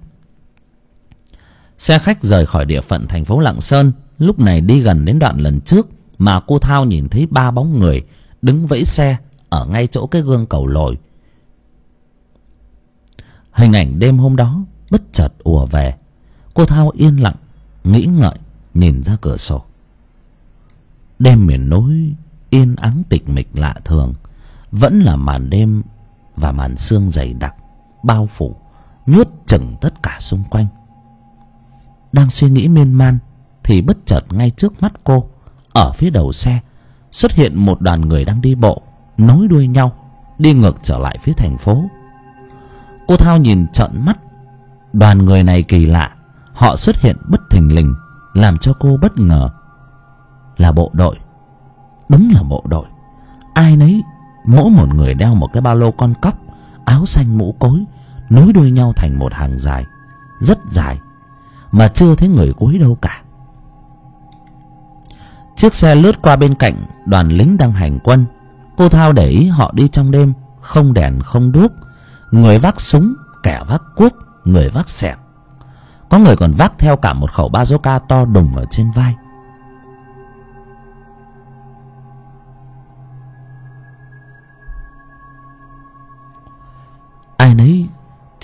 Xe khách rời khỏi địa phận thành phố Lạng Sơn, lúc này đi gần đến đoạn lần trước mà cô Thao nhìn thấy ba bóng người đứng vẫy xe ở ngay chỗ cái gương cầu lồi. Hình ảnh đêm hôm đó bất chợt ùa về. Cô Thao yên lặng nghĩ ngợi, nhìn ra cửa sổ. Đêm miền núi yên ắng tịch mịch lạ thường, vẫn là màn đêm và màn sương dày đặc bao phủ nhốt chừng tất cả xung quanh. Đang suy nghĩ miên man thì bất chợt ngay trước mắt cô, ở phía đầu xe xuất hiện một đoàn người đang đi bộ nối đuôi nhau đi ngược trở lại phía thành phố. Cô Thao nhìn trợn mắt. Đoàn người này kỳ lạ, họ xuất hiện bất thình lình làm cho cô bất ngờ. Là bộ đội. Đúng là bộ đội. Ai nấy mỗi một người đeo một cái ba lô con cóc, áo xanh mũ cối, nối đuôi nhau thành một hàng dài, rất dài, mà chưa thấy người cuối đâu cả. Chiếc xe lướt qua bên cạnh đoàn lính đang hành quân. Cô Thao để ý họ đi trong đêm, không đèn không đuốc, người vác súng, kẻ vác cuốc, người vác xẻng. Có người còn vác theo cả một khẩu bazooka to đùng ở trên vai.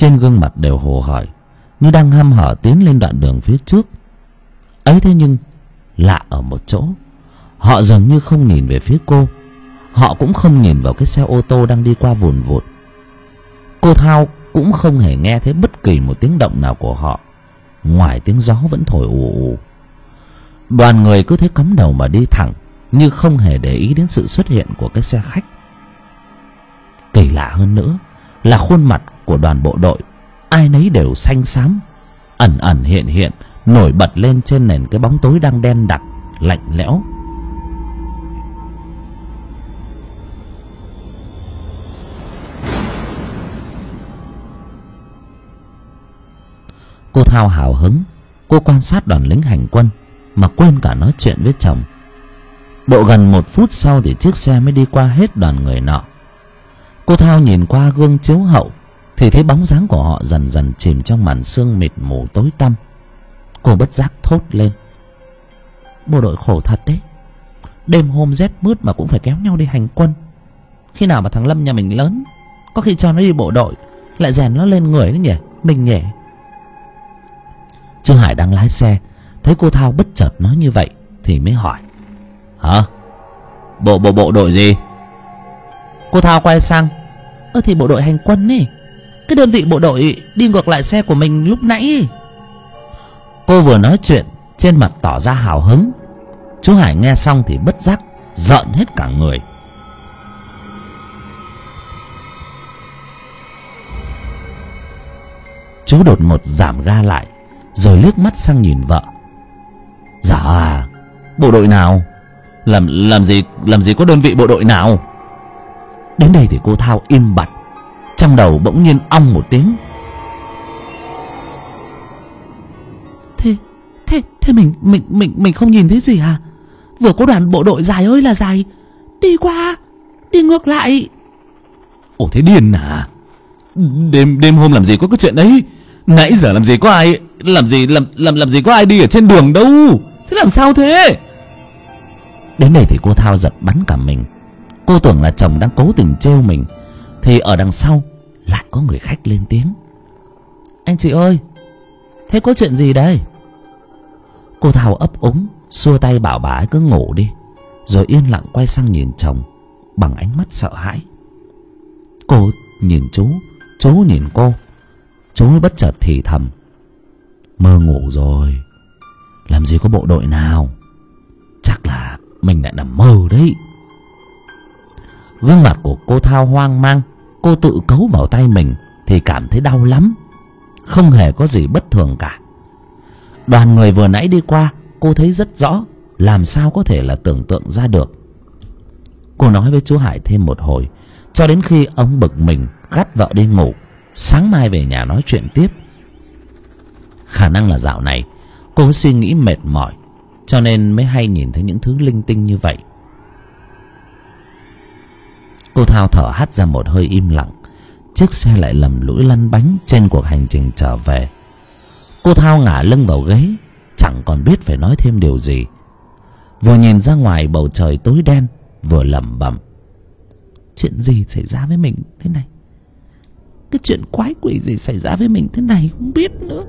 trên gương mặt đều hồ hởi, như đang hăm hở tiến lên đoạn đường phía trước. Ấy thế nhưng lạ ở một chỗ, họ dường như không nhìn về phía cô. Họ cũng không nhìn vào cái xe ô tô đang đi qua vùn vụt. Cô Thao cũng không hề nghe thấy bất kỳ một tiếng động nào của họ, ngoài tiếng gió vẫn thổi ù ù. Đoàn người cứ thế cắm đầu mà đi thẳng, như không hề để ý đến sự xuất hiện của cái xe khách. Kỳ lạ hơn nữa là khuôn mặt của đoàn bộ đội ai nấy đều xanh xám, ẩn ẩn hiện hiện, nổi bật lên trên nền cái bóng tối đang đen đặc, lạnh lẽo. Cô Thao hào hứng, cô quan sát đoàn lính hành quân mà quên cả nói chuyện với chồng. Độ gần 1 phút sau thì chiếc xe mới đi qua hết đoàn người nọ. Cô Thao nhìn qua gương chiếu hậu thì thấy bóng dáng của họ dần dần chìm trong màn sương mịt mù tối tăm. Cô bất giác thốt lên: bộ đội khổ thật đấy, đêm hôm rét mướt mà cũng phải kéo nhau đi hành quân. Khi nào mà thằng Lâm nhà mình lớn, có khi cho nó đi bộ đội lại rèn nó lên người đấy nhỉ, mình nhỉ. Chú Hải đang lái xe thấy cô Thao bất chợt nói như vậy thì mới hỏi: hả? Bộ đội gì? Cô Thao quay sang: thì bộ đội hành quân ấy, cái đơn vị bộ đội đi ngược lại xe của mình lúc nãy ấy. Cô vừa nói chuyện trên mặt tỏ ra hào hứng. Chú Hải nghe xong thì bất giác rợn hết cả người. Chú đột ngột giảm ga lại, rồi liếc mắt sang nhìn vợ. Dạ à, bộ đội nào? Làm gì có đơn vị bộ đội nào? Đến đây thì cô Thao im bặt, trong đầu bỗng nhiên ong một tiếng. Thế mình không nhìn thấy gì à? Vừa có đoàn bộ đội dài ơi là dài, đi qua, đi ngược lại. Ồ thế điên à? Đêm hôm làm gì có cái chuyện đấy? Nãy giờ làm gì có ai, làm gì có ai đi ở trên đường đâu. Thế làm sao thế? Đến đây thì cô Thao giật bắn cả mình. Cô tưởng là chồng đang cố tình trêu mình, thì ở đằng sau lại có người khách lên tiếng: anh chị ơi, thế có chuyện gì đây? Cô Thao ấp úng xua tay bảo bà ấy cứ ngủ đi, rồi yên lặng quay sang nhìn chồng bằng ánh mắt sợ hãi. Cô nhìn chú nhìn cô. Chú bất chợt thì thầm: mơ ngủ rồi, làm gì có bộ đội nào, chắc là mình lại nằm mơ đấy. Gương mặt của cô Thao hoang mang. Cô tự cấu vào tay mình thì cảm thấy đau lắm, không hề có gì bất thường cả. Đoàn người vừa nãy đi qua cô thấy rất rõ, làm sao có thể là tưởng tượng ra được. Cô nói với chú Hải thêm một hồi, cho đến khi ông bực mình gắt vợ đi ngủ, sáng mai về nhà nói chuyện tiếp. Khả năng là dạo này cô suy nghĩ mệt mỏi, cho nên mới hay nhìn thấy những thứ linh tinh như vậy. Cô Thao thở hắt ra một hơi im lặng. Chiếc xe lại lầm lũi lăn bánh trên cuộc hành trình trở về. Cô Thao ngả lưng vào ghế, chẳng còn biết phải nói thêm điều gì. Vừa nhìn ra ngoài bầu trời tối đen, vừa lẩm bẩm: chuyện gì xảy ra với mình thế này? Cái chuyện quái quỷ gì xảy ra với mình thế này không biết nữa.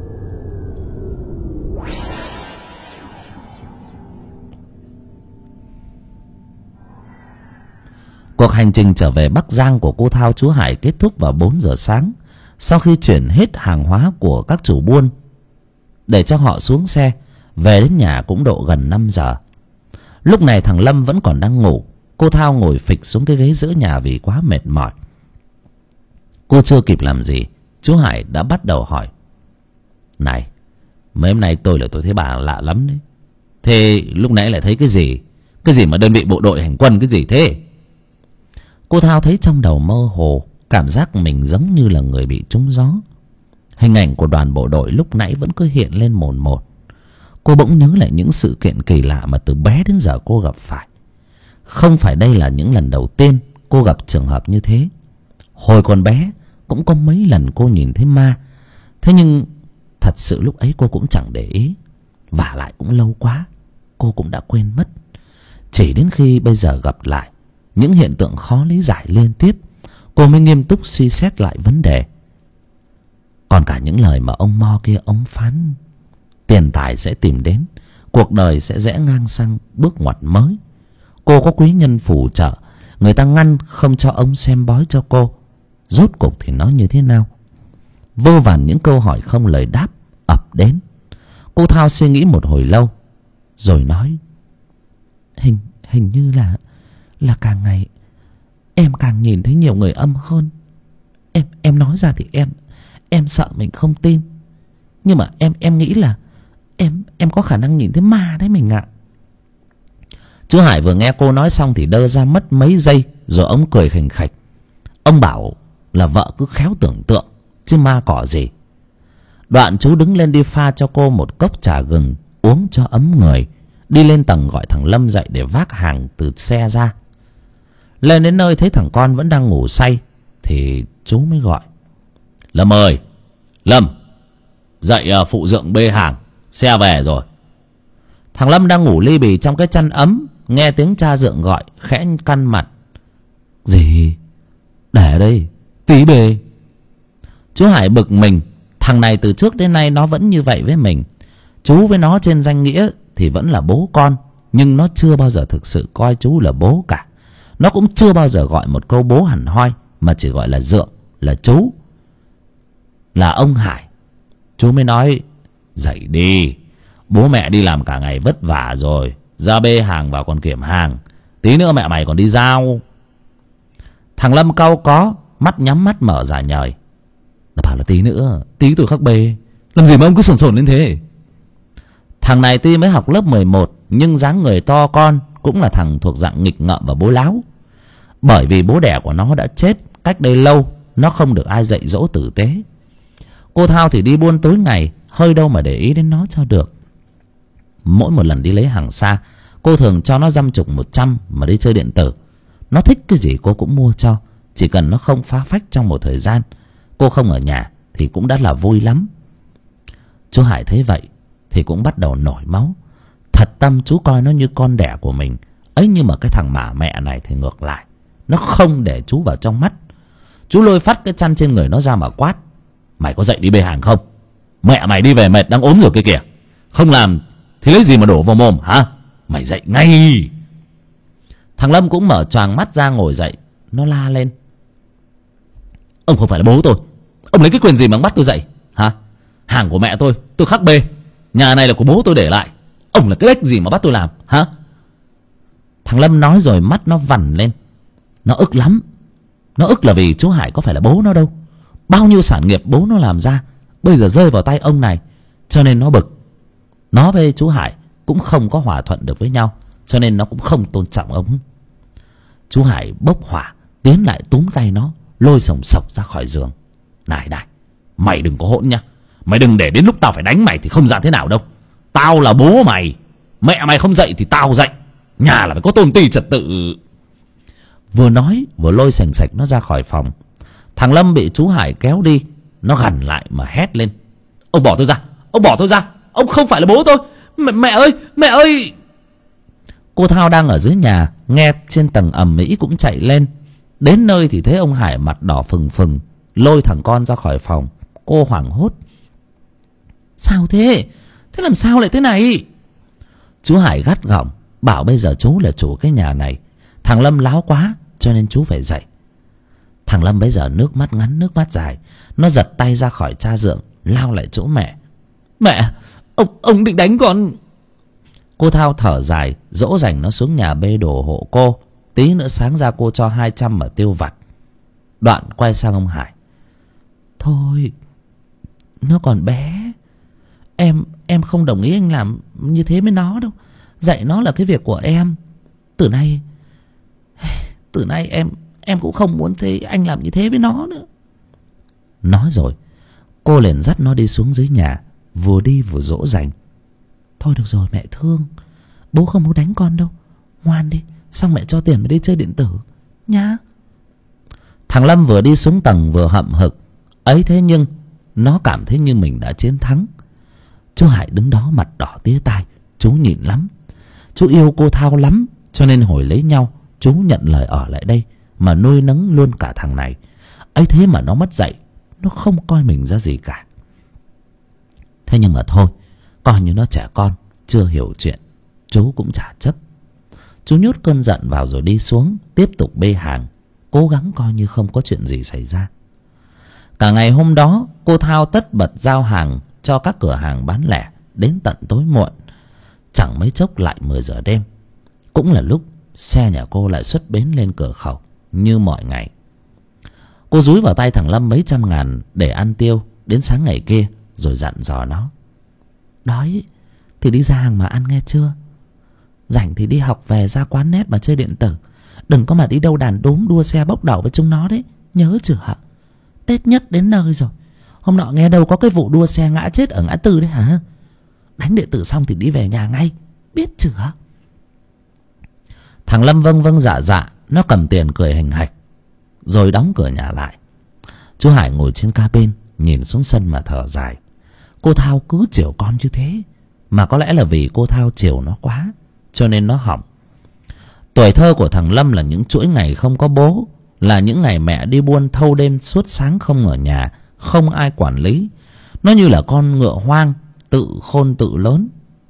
Cuộc hành trình trở về Bắc Giang của cô Thao chú Hải kết thúc vào 4 giờ sáng, sau khi chuyển hết hàng hóa của các chủ buôn để cho họ xuống xe. Về đến nhà cũng độ gần 5 giờ. Lúc này thằng Lâm vẫn còn đang ngủ. Cô Thao ngồi phịch xuống cái ghế giữa nhà vì quá mệt mỏi. Cô chưa kịp làm gì, chú Hải đã bắt đầu hỏi: này, mấy hôm nay tôi thấy bà lạ lắm đấy. Thế lúc nãy lại thấy cái gì? Cái gì mà đơn vị bộ đội hành quân cái gì thế? Cô Thao thấy trong đầu mơ hồ, cảm giác mình giống như là người bị trúng gió. Hình ảnh của đoàn bộ đội lúc nãy vẫn cứ hiện lên mồn một. Cô bỗng nhớ lại những sự kiện kỳ lạ mà từ bé đến giờ cô gặp phải. Không phải đây là những lần đầu tiên cô gặp trường hợp như thế. Hồi còn bé cũng có mấy lần cô nhìn thấy ma. Thế nhưng thật sự lúc ấy cô cũng chẳng để ý. Vả lại cũng lâu quá, cô cũng đã quên mất. Chỉ đến khi bây giờ gặp lại những hiện tượng khó lý giải liên tiếp, cô mới nghiêm túc suy xét lại vấn đề. Còn cả những lời mà ông Mo kia ông phán, tiền tài sẽ tìm đến, cuộc đời sẽ rẽ ngang sang bước ngoặt mới. Cô có quý nhân phù trợ, người ta ngăn không cho ông xem bói cho cô. Rốt cuộc thì nó như thế nào? Vô vàn những câu hỏi không lời đáp ập đến. Cô Thao suy nghĩ một hồi lâu rồi nói: Hình như là càng ngày em càng nhìn thấy nhiều người âm hơn. Em nói ra thì em sợ mình không tin, nhưng mà em nghĩ là em có khả năng nhìn thấy ma đấy mình ạ. Chú Hải vừa nghe cô nói xong thì đơ ra mất mấy giây, rồi ông cười khành khạch. Ông bảo là vợ cứ khéo tưởng tượng chứ ma cỏ gì. Đoạn chú đứng lên đi pha cho cô một cốc trà gừng uống cho ấm người, đi lên tầng gọi thằng Lâm dậy để vác hàng từ xe ra. Lên đến nơi thấy thằng con vẫn đang ngủ say thì chú mới gọi: Lâm ơi, Lâm, dậy phụ dượng bê hàng, xe về rồi. Thằng Lâm đang ngủ li bì trong cái chăn ấm, nghe tiếng cha dượng gọi khẽ căng mặt: Gì? Để đây, tí bê. Chú Hải bực mình. Thằng này từ trước đến nay nó vẫn như vậy với mình. Chú với nó trên danh nghĩa thì vẫn là bố con, nhưng nó chưa bao giờ thực sự coi chú là bố cả. Nó cũng chưa bao giờ gọi một câu bố hẳn hoi, mà chỉ gọi là dượng, là chú, là ông Hải. Chú mới nói: Dậy đi, bố mẹ đi làm cả ngày vất vả rồi, ra bê hàng vào còn kiểm hàng, tí nữa mẹ mày còn đi giao. Thằng Lâm cau có, mắt nhắm mắt mở ra nhời: Nó bảo là tí nữa, tí tôi khắc bê, làm gì mà ông cứ sồn sồn lên thế? Thằng này tuy mới học lớp 11 nhưng dáng người to con, cũng là thằng thuộc dạng nghịch ngợm và bố láo. Bởi vì bố đẻ của nó đã chết cách đây lâu, nó không được ai dạy dỗ tử tế. Cô Thao thì đi buôn tối ngày, hơi đâu mà để ý đến nó cho được. Mỗi một lần đi lấy hàng xa, cô thường cho nó dăm chục 100 mà đi chơi điện tử. Nó thích cái gì cô cũng mua cho, chỉ cần nó không phá phách trong một thời gian cô không ở nhà thì cũng đã là vui lắm. Chú Hải thấy vậy thì cũng bắt đầu nổi máu. Thật tâm chú coi nó như con đẻ của mình ấy, nhưng mà cái thằng mả mẹ này thì ngược lại, nó không để chú vào trong mắt. Chú lôi phát cái chăn trên người nó ra mà quát: Mày có dậy đi bê hàng không? Mẹ mày đi về mệt đang ốm rồi kia kìa, không làm thì lấy gì mà đổ vào mồm hả? Mày dậy ngay. Thằng Lâm cũng mở choàng mắt ra ngồi dậy. Nó la lên: Ông không phải là bố tôi, ông lấy cái quyền gì mà bắt tôi dậy hả? Hàng của mẹ tôi khắc bê, nhà này là của bố tôi để lại, ông là cái đếch gì mà bắt tôi làm hả? Thằng Lâm nói rồi mắt nó vằn lên. Nó ức lắm. Nó ức là vì chú Hải có phải là bố nó đâu. Bao nhiêu sản nghiệp bố nó làm ra bây giờ rơi vào tay ông này, cho nên nó bực. Nó với chú Hải cũng không có hòa thuận được với nhau, cho nên nó cũng không tôn trọng ông. Chú Hải bốc hỏa tiến lại túm tay nó, lôi sòng sộc ra khỏi giường. Này, mày đừng có hỗn nhá. Mày đừng để đến lúc tao phải đánh mày thì không ra thế nào đâu. Tao là bố mày, mẹ mày không dậy thì tao dậy. Nhà là phải có tôn ti trật tự. Vừa nói vừa lôi sành sạch nó ra khỏi phòng. Thằng Lâm bị chú Hải kéo đi, nó gằn lại mà hét lên: Ông bỏ tôi ra, ông bỏ tôi ra, ông không phải là bố tôi. Mẹ ơi, mẹ ơi. Cô Thao đang ở dưới nhà nghe trên tầng ầm ĩ cũng chạy lên. Đến nơi thì thấy ông Hải mặt đỏ phừng phừng lôi thằng con ra khỏi phòng. Cô hoảng hốt: Sao thế? Thế làm sao lại thế này? Chú Hải gắt gỏng bảo bây giờ chú là chủ cái nhà này. Thằng Lâm láo quá cho nên chú phải dậy. Thằng Lâm bây giờ nước mắt ngắn nước mắt dài. Nó giật tay ra khỏi cha dượng, lao lại chỗ mẹ. Mẹ, ông định đánh con. Cô Thao thở dài dỗ dành nó xuống nhà bê đồ hộ cô. Tí nữa sáng ra cô cho 200 mà tiêu vặt. Đoạn quay sang ông Hải: Thôi, nó còn bé, em không đồng ý anh làm như thế với nó đâu. Dạy nó là cái việc của em. Từ nay em cũng không muốn thấy anh làm như thế với nó nữa. Nói rồi cô liền dắt nó đi xuống dưới nhà, vừa đi vừa dỗ dành: Thôi được rồi mẹ thương, bố không muốn đánh con đâu, ngoan đi, xong mẹ cho tiền mà đi chơi điện tử nhá. Thằng Lâm vừa đi xuống tầng vừa hậm hực ấy, thế nhưng nó cảm thấy như mình đã chiến thắng. Chú Hải đứng đó mặt đỏ tía tai. Chú nhịn lắm. Chú yêu cô Thao lắm, cho nên hồi lấy nhau chú nhận lời ở lại đây mà nuôi nấng luôn cả thằng này ấy. Thế mà nó mất dạy, nó không coi mình ra gì cả. Thế nhưng mà thôi, coi như nó trẻ con chưa hiểu chuyện, chú cũng chả chấp. Chú nhốt cơn giận vào rồi đi xuống, tiếp tục bê hàng, cố gắng coi như không có chuyện gì xảy ra. Cả ngày hôm đó cô Thao tất bật giao hàng cho các cửa hàng bán lẻ đến tận tối muộn. Chẳng mấy chốc lại 10 giờ đêm, cũng là lúc xe nhà cô lại xuất bến lên cửa khẩu như mọi ngày. Cô dúi vào tay thằng Lâm mấy trăm ngàn để ăn tiêu đến sáng ngày kia, rồi dặn dò nó: đói thì đi ra hàng mà ăn nghe chưa, rảnh thì đi học về ra quán net mà chơi điện tử, đừng có mà đi đâu đàn đúm đua xe bốc đầu với chúng nó đấy, nhớ chưa hả? Tết nhất đến nơi rồi, hôm nọ nghe đâu có cái vụ đua xe ngã chết ở ngã tư đấy hả? Đánh điện tử xong thì đi về nhà ngay, biết chưa? Thằng Lâm vâng vâng dạ dạ, nó cầm tiền cười hành hạch rồi đóng cửa nhà lại. Chú Hải ngồi trên cabin nhìn xuống sân mà thở dài. Cô Thao cứ chiều con như thế, mà có lẽ là vì cô Thao chiều nó quá cho nên nó hỏng. Tuổi thơ của thằng Lâm là những chuỗi ngày không có bố, là những ngày mẹ đi buôn thâu đêm suốt sáng không ở nhà, không ai quản lý. Nó như là con ngựa hoang, tự khôn tự lớn.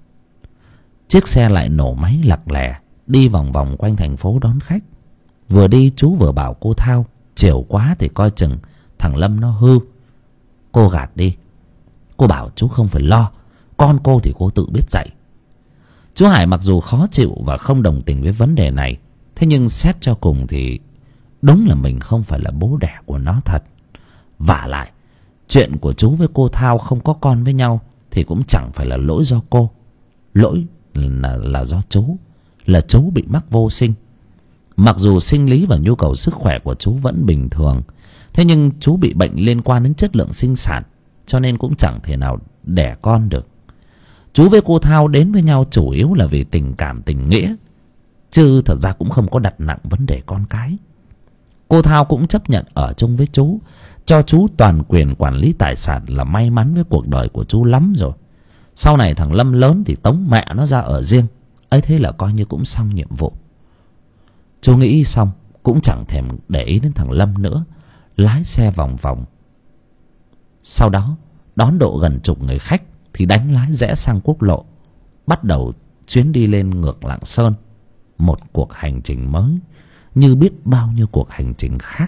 Chiếc xe lại nổ máy lặc lẻ đi vòng vòng quanh thành phố đón khách. Vừa đi chú vừa bảo cô Thao chiều quá thì coi chừng thằng Lâm nó hư. Cô gạt đi, cô bảo chú không phải lo, con cô thì cô tự biết dạy. Chú Hải mặc dù khó chịu và không đồng tình với vấn đề này, thế nhưng xét cho cùng thì đúng là mình không phải là bố đẻ của nó thật. Vả lại, chuyện của chú với cô Thao không có con với nhau thì cũng chẳng phải là lỗi do cô. Lỗi là do chú, là chú bị mắc vô sinh. Mặc dù sinh lý và nhu cầu sức khỏe của chú vẫn bình thường, thế nhưng chú bị bệnh liên quan đến chất lượng sinh sản, cho nên cũng chẳng thể nào đẻ con được. Chú với cô Thao đến với nhau chủ yếu là vì tình cảm tình nghĩa, chứ thật ra cũng không có đặt nặng vấn đề con cái. Cô Thao cũng chấp nhận ở chung với chú, cho chú toàn quyền quản lý tài sản là may mắn với cuộc đời của chú lắm rồi. Sau này thằng Lâm lớn thì tống mẹ nó ra ở riêng, ấy thế là coi như cũng xong nhiệm vụ. Chú nghĩ xong cũng chẳng thèm để ý đến thằng Lâm nữa, lái xe vòng vòng. Sau đó đón độ gần chục người khách thì đánh lái rẽ sang quốc lộ, bắt đầu chuyến đi lên ngược Lạng Sơn. Một cuộc hành trình mới như biết bao nhiêu cuộc hành trình khác.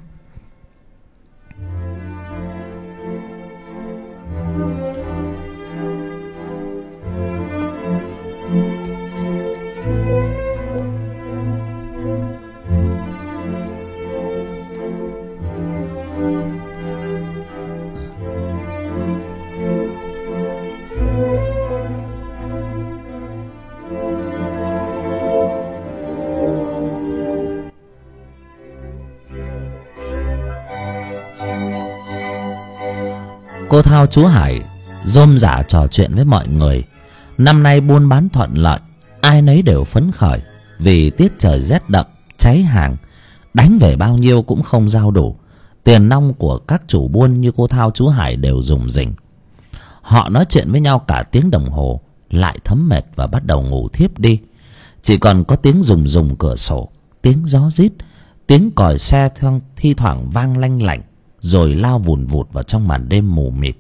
Cô Thao chú Hải rôm rả trò chuyện với mọi người. Năm nay buôn bán thuận lợi, ai nấy đều phấn khởi vì tiết trời rét đậm, cháy hàng, đánh về bao nhiêu cũng không giao đủ. Tiền nong của các chủ buôn như cô Thao chú Hải đều rủng rỉnh. Họ nói chuyện với nhau cả tiếng đồng hồ lại thấm mệt và bắt đầu ngủ thiếp đi. Chỉ còn có tiếng rùng rùng cửa sổ, tiếng gió rít, tiếng còi xe thi thoảng vang lanh lảnh rồi lao vùn vụt vào trong màn đêm mù mịt.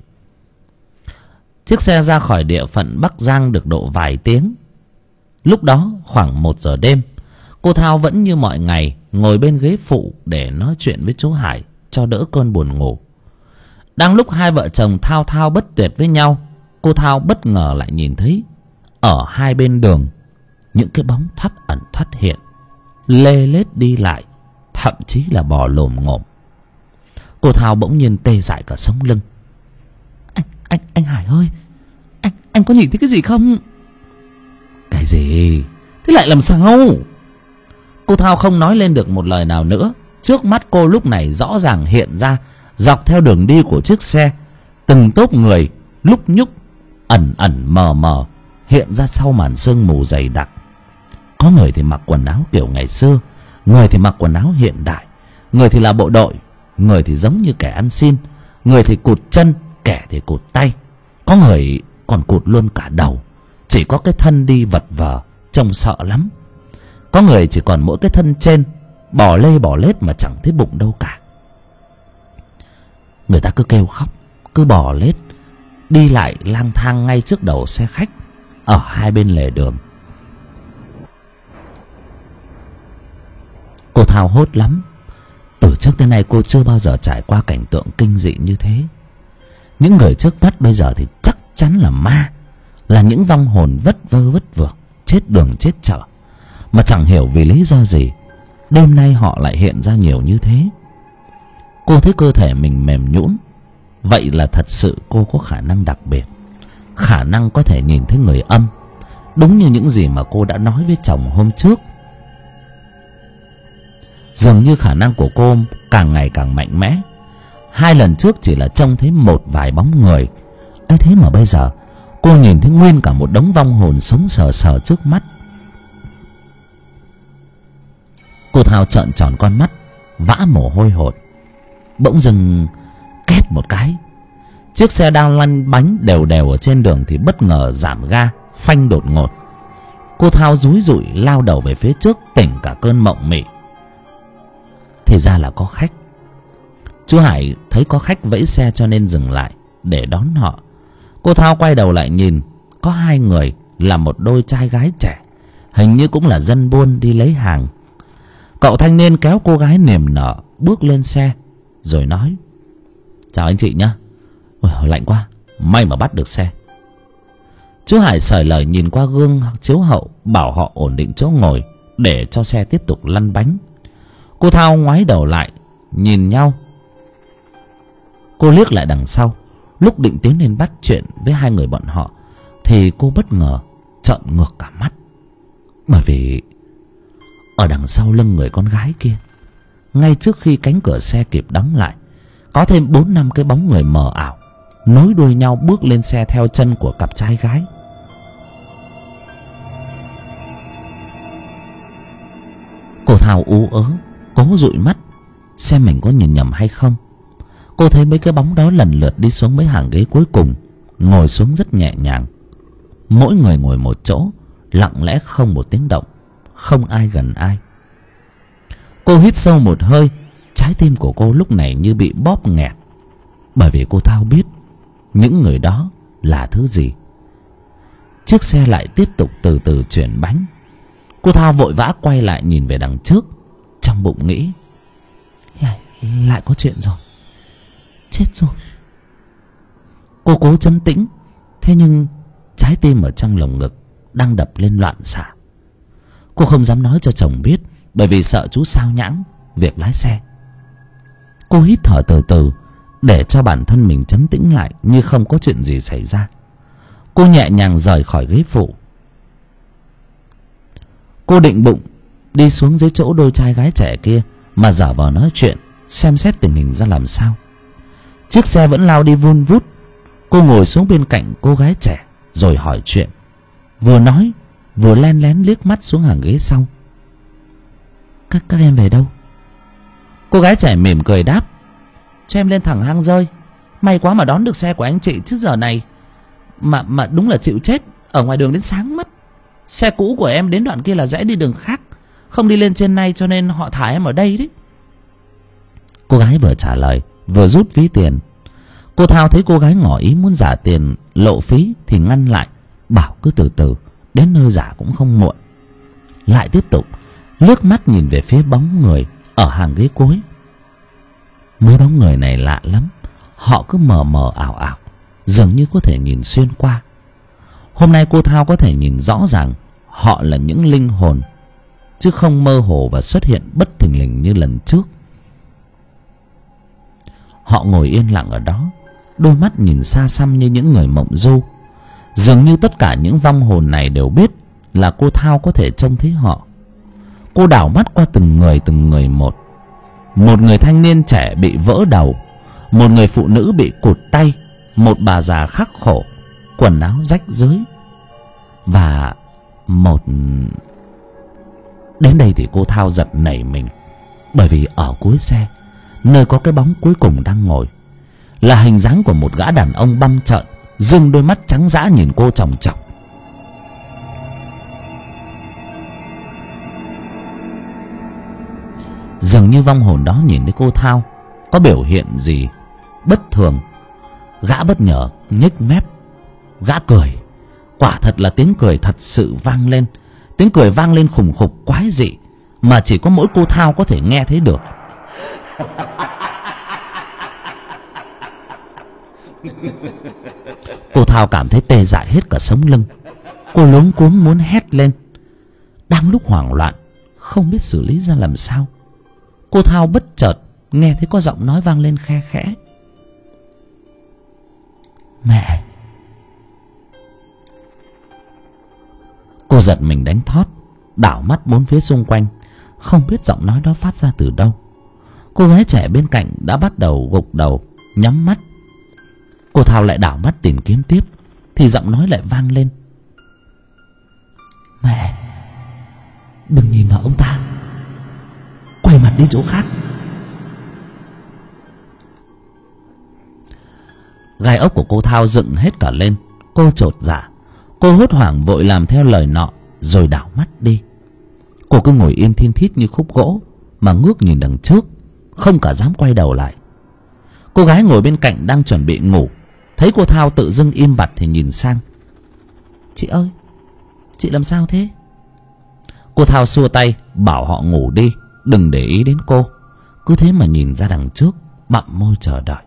Chiếc xe ra khỏi địa phận Bắc Giang được độ vài tiếng. Lúc đó khoảng 1 giờ đêm, cô Thao vẫn như mọi ngày ngồi bên ghế phụ để nói chuyện với chú Hải cho đỡ cơn buồn ngủ. Đang lúc hai vợ chồng thao thao bất tuyệt với nhau, cô Thao bất ngờ lại nhìn thấy ở hai bên đường những cái bóng thoắt ẩn thoắt hiện, lê lết đi lại, thậm chí là bò lồm ngồm. Cô Thao bỗng nhiên tê dại cả sống lưng. Anh Hải ơi, anh có nhìn thấy cái gì không? Cái gì? Thế lại làm sao? Cô Thao không nói lên được một lời nào nữa. Trước mắt cô lúc này rõ ràng hiện ra dọc theo đường đi của chiếc xe từng tốp người lúc nhúc, ẩn ẩn mờ mờ hiện ra sau màn sương mù dày đặc. Có người thì mặc quần áo kiểu ngày xưa, người thì mặc quần áo hiện đại, người thì là bộ đội, người thì giống như kẻ ăn xin, người thì cụt chân, kẻ thì cụt tay, có người còn cụt luôn cả đầu, chỉ có cái thân đi vật vờ trông sợ lắm. Có người chỉ còn mỗi cái thân trên bò lê bò lết mà chẳng thấy bụng đâu cả. Người ta cứ kêu khóc, cứ bò lết, đi lại lang thang ngay trước đầu xe khách, ở hai bên lề đường. Cô thao hốt lắm. Từ trước tới nay cô chưa bao giờ trải qua cảnh tượng kinh dị như thế. Những người trước mắt bây giờ thì chắc chắn là ma, là những vong hồn vất vơ vất vưởng, chết đường chết chợ, mà chẳng hiểu vì lý do gì đêm nay họ lại hiện ra nhiều như thế. Cô thấy cơ thể mình mềm nhũn. Vậy là thật sự cô có khả năng đặc biệt, khả năng có thể nhìn thấy người âm, đúng như những gì mà cô đã nói với chồng hôm trước. Dường như khả năng của cô càng ngày càng mạnh mẽ. 2 lần trước chỉ là trông thấy một vài bóng người ấy, thế mà bây giờ cô nhìn thấy nguyên cả một đống vong hồn sống sờ sờ trước mắt. Cô thao trợn tròn con mắt, vã mồ hôi hột. Bỗng dưng két một cái, chiếc xe đang lăn bánh đều đều ở trên đường thì bất ngờ giảm ga, phanh đột ngột. Cô thao rúi rụi lao đầu về phía trước, tỉnh cả cơn mộng mị. Thì ra là có khách. Chú Hải thấy có khách vẫy xe cho nên dừng lại để đón họ. Cô thao quay đầu lại nhìn, có 2 người là một đôi trai gái trẻ, hình như cũng là dân buôn đi lấy hàng. Cậu thanh niên kéo cô gái niềm nở bước lên xe rồi nói: "Chào anh chị nhá. Ôi, lạnh quá, may mà bắt được xe." Chú Hải sởi lời nhìn qua gương chiếu hậu, bảo họ ổn định chỗ ngồi để cho xe tiếp tục lăn bánh. Cô thao ngoái đầu lại nhìn nhau. Cô liếc lại đằng sau, lúc định tiến lên bắt chuyện với 2 người bọn họ thì cô bất ngờ trợn ngược cả mắt. Bởi vì ở đằng sau lưng người con gái kia, ngay trước khi cánh cửa xe kịp đóng lại, có thêm 4-5 cái bóng người mờ ảo nối đuôi nhau bước lên xe theo chân của cặp trai gái. Cô thao ú ớ cố dụi mắt xem mình có nhìn nhầm hay không. Cô thấy mấy cái bóng đó lần lượt đi xuống mấy hàng ghế cuối cùng, ngồi xuống rất nhẹ nhàng. Mỗi người ngồi một chỗ, lặng lẽ không một tiếng động, không ai gần ai. Cô hít sâu một hơi, trái tim của cô lúc này như bị bóp nghẹt. Bởi vì cô thao biết những người đó là thứ gì. Chiếc xe lại tiếp tục từ từ chuyển bánh. Cô thao vội vã quay lại nhìn về đằng trước, trong bụng nghĩ: lại có chuyện rồi, chết rồi. Cô cố trấn tĩnh, thế nhưng trái tim ở trong lồng ngực đang đập lên loạn xạ. Cô không dám nói cho chồng biết, bởi vì sợ chú sao nhãng việc lái xe. Cô hít thở từ từ để cho bản thân mình trấn tĩnh lại như không có chuyện gì xảy ra. Cô nhẹ nhàng rời khỏi ghế phụ. Cô định bụng đi xuống dưới chỗ đôi trai gái trẻ kia mà giả vờ nói chuyện, xem xét tình hình ra làm sao. Chiếc xe vẫn lao đi vun vút. Cô ngồi xuống bên cạnh cô gái trẻ rồi hỏi chuyện, vừa nói vừa len lén liếc mắt xuống hàng ghế sau. Các em về đâu? Cô gái trẻ mỉm cười đáp: "Cho em lên thẳng hang rơi. May quá mà đón được xe của anh chị, chứ giờ này mà đúng là chịu chết, ở ngoài đường đến sáng mất. Xe cũ của em đến đoạn kia là rẽ đi đường khác, không đi lên trên này, cho nên họ thả em ở đây đấy." Cô gái vừa trả lời vừa rút ví tiền. Cô thao thấy cô gái ngỏ ý muốn giả tiền lộ phí thì ngăn lại, bảo cứ từ từ, đến nơi giả cũng không muộn. Lại tiếp tục liếc mắt nhìn về phía bóng người ở hàng ghế cuối. Mấy bóng người này lạ lắm, họ cứ mờ mờ ảo ảo, dường như có thể nhìn xuyên qua. Hôm nay cô thao có thể nhìn rõ ràng họ là những linh hồn, chứ không mơ hồ và xuất hiện bất thình lình như lần trước. Họ ngồi yên lặng ở đó, đôi mắt nhìn xa xăm như những người mộng du. Dường như tất cả những vong hồn này đều biết là cô thao có thể trông thấy họ. Cô đảo mắt qua từng người một. Một người thanh niên trẻ bị vỡ đầu, một người phụ nữ bị cụt tay, một bà già khắc khổ, quần áo rách rưới, và một... Đến đây thì cô thao giật nảy mình, bởi vì ở cuối xe, nơi có cái bóng cuối cùng đang ngồi, là hình dáng của một gã đàn ông băm trợn, dương đôi mắt trắng dã nhìn cô chòng chọc. Dường như vong hồn đó nhìn thấy cô thao có biểu hiện gì bất thường. Gã bất ngờ nhếch mép, gã cười. Quả thật là tiếng cười thật sự vang lên. Tiếng cười vang lên khủng khục quái dị, mà chỉ có mỗi cô Thao có thể nghe thấy được. Cô Thao cảm thấy tê dại hết cả sống lưng. Cô luống cuống muốn hét lên. Đang lúc hoảng loạn không biết xử lý ra làm sao, cô Thao bất chợt nghe thấy có giọng nói vang lên khe khẽ: "Mẹ." Cô giật mình đánh thót, đảo mắt bốn phía xung quanh, không biết giọng nói đó phát ra từ đâu. Cô gái trẻ bên cạnh đã bắt đầu gục đầu nhắm mắt. Cô Thao lại đảo mắt tìm kiếm tiếp, thì giọng nói lại vang lên: "Mẹ, đừng nhìn vào ông ta, quay mặt đi chỗ khác." Gai ốc của cô Thao dựng hết cả lên. Cô chột dạ, cô hốt hoảng vội làm theo lời nọ, rồi đảo mắt đi. Cô cứ ngồi im thiên thít như khúc gỗ mà ngước nhìn đằng trước, không cả dám quay đầu lại. Cô gái ngồi bên cạnh đang chuẩn bị ngủ, thấy cô Thao tự dưng im bặt thì nhìn sang: "Chị ơi, chị làm sao thế?" Cô Thao xua tay bảo họ ngủ đi, đừng để ý đến cô. Cứ thế mà nhìn ra đằng trước, bặm môi chờ đợi.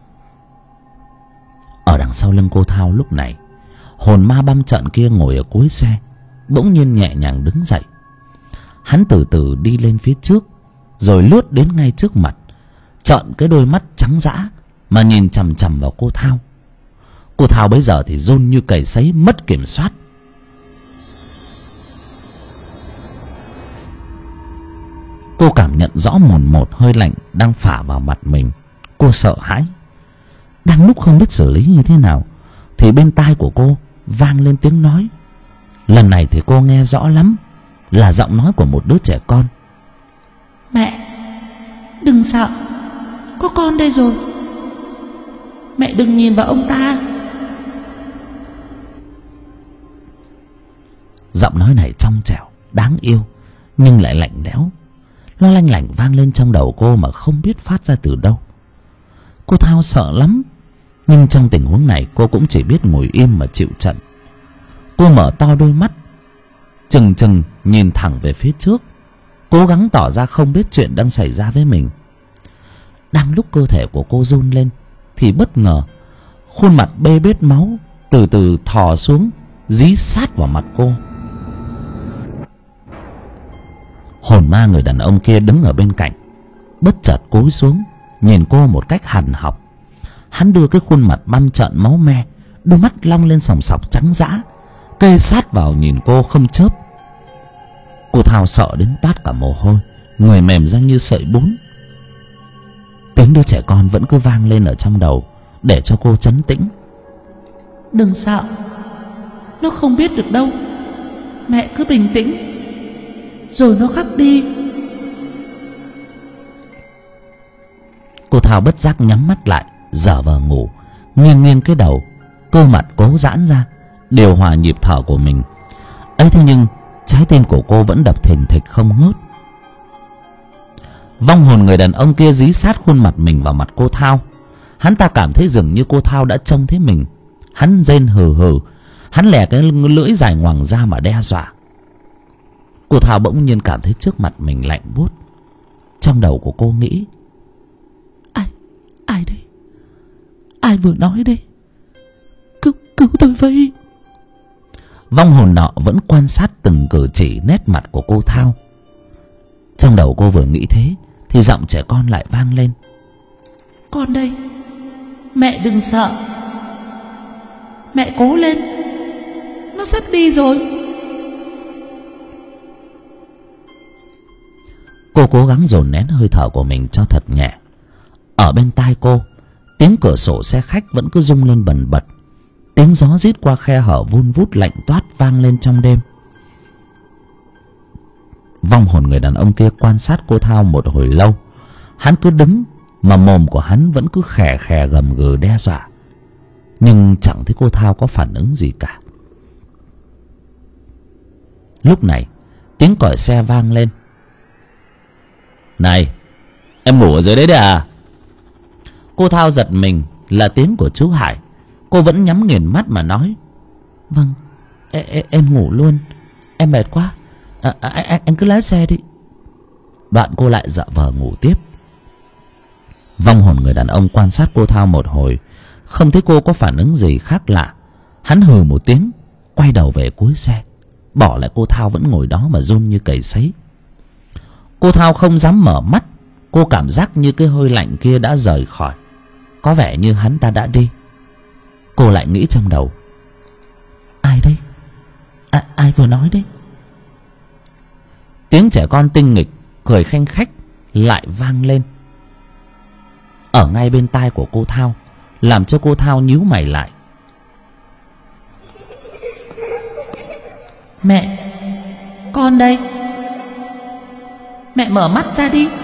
Ở đằng sau lưng cô Thao lúc này, hồn ma băm trận kia ngồi ở cuối xe bỗng nhiên nhẹ nhàng đứng dậy. Hắn từ từ đi lên phía trước, rồi lướt đến ngay trước mặt, trợn cái đôi mắt trắng dã mà nhìn chằm chằm vào cô Thao. Cô Thao bấy giờ thì run như cầy sấy, mất kiểm soát. Cô cảm nhận rõ mồn một hơi lạnh đang phả vào mặt mình. Cô sợ hãi. Đang lúc không biết xử lý như thế nào, thì bên tai của cô vang lên tiếng nói. Lần này thì cô nghe rõ lắm, là giọng nói của một đứa trẻ con: "Mẹ, đừng sợ, có con đây rồi. Mẹ đừng nhìn vào ông ta." Giọng nói này trong trẻo, đáng yêu, nhưng lại lạnh lẽo. Nó lanh lảnh vang lên trong đầu cô mà không biết phát ra từ đâu. Cô Thao sợ lắm, nhưng trong tình huống này cô cũng chỉ biết ngồi im mà chịu trận. Cô mở to đôi mắt, trừng trừng nhìn thẳng về phía trước, cố gắng tỏ ra không biết chuyện đang xảy ra với mình. Đang lúc cơ thể của cô run lên thì bất ngờ khuôn mặt bê bết máu từ từ thò xuống, dí sát vào mặt cô. Hồn ma người đàn ông kia đứng ở bên cạnh, bất chợt cúi xuống nhìn cô một cách hằn học. Hắn đưa cái khuôn mặt băm trợn máu me, đôi mắt long lên sòng sọc trắng dã, kê sát vào nhìn cô không chớp. Cô Thao sợ đến toát cả mồ hôi, người mềm ra như sợi bún. Tiếng đứa trẻ con vẫn cứ vang lên ở trong đầu để cho cô trấn tĩnh: "Đừng sợ, nó không biết được đâu. Mẹ cứ bình tĩnh, rồi nó khắc đi." Cô Thao bất giác nhắm mắt lại, dở vờ ngủ, nghiêng nghiêng cái đầu, cơ mặt cố giãn ra, điều hòa nhịp thở của mình. ấy thế nhưng trái tim của cô vẫn đập thình thịch không ngớt. Vong hồn người đàn ông kia dí sát khuôn mặt mình vào mặt cô Thao. Hắn ta cảm thấy dường như cô Thao đã trông thấy mình. Hắn rên hừ hừ, hắn lè cái lưỡi dài ngoằng ra mà đe dọa. Cô Thao bỗng nhiên cảm thấy trước mặt mình lạnh buốt. Trong đầu của cô nghĩ: Ai đây? Ai vừa nói đây? Cứu tôi với. Vong hồn nọ vẫn quan sát từng cử chỉ nét mặt của cô Thao. Trong đầu cô vừa nghĩ thế thì giọng trẻ con lại vang lên: "Con đây, mẹ đừng sợ. Mẹ cố lên, nó sắp đi rồi." Cô cố gắng dồn nén hơi thở của mình cho thật nhẹ. Ở bên tai cô, tiếng cửa sổ xe khách vẫn cứ rung lên bần bật. Tiếng gió rít qua khe hở vun vút lạnh toát vang lên trong đêm. Vong hồn người đàn ông kia quan sát cô Thao một hồi lâu. Hắn cứ đứng mà mồm của hắn vẫn cứ khè khè gầm gừ đe dọa, nhưng chẳng thấy cô Thao có phản ứng gì cả. Lúc này tiếng còi xe vang lên: "Này, em ngủ ở dưới đấy đấy à?" Cô Thao giật mình là tiếng của chú Hải. Cô vẫn nhắm nghiền mắt mà nói: Vâng, em ngủ luôn. Em mệt quá. Anh cứ lái xe đi. Đoạn cô lại dạ vờ ngủ tiếp. Vong hồn người đàn ông quan sát cô Thao một hồi, không thấy cô có phản ứng gì khác lạ. Hắn hừ một tiếng, quay đầu về cuối xe, bỏ lại cô Thao vẫn ngồi đó mà run như cầy sấy. Cô Thao không dám mở mắt. Cô cảm giác như cái hơi lạnh kia đã rời khỏi. Có vẻ như hắn ta đã đi. Cô lại nghĩ trong đầu: Ai đây? Ai vừa nói đấy? Tiếng trẻ con tinh nghịch cười khanh khách lại vang lên ở ngay bên tai của cô Thao, làm cho cô Thao nhíu mày lại. Mẹ, con đây. Mẹ mở mắt ra đi.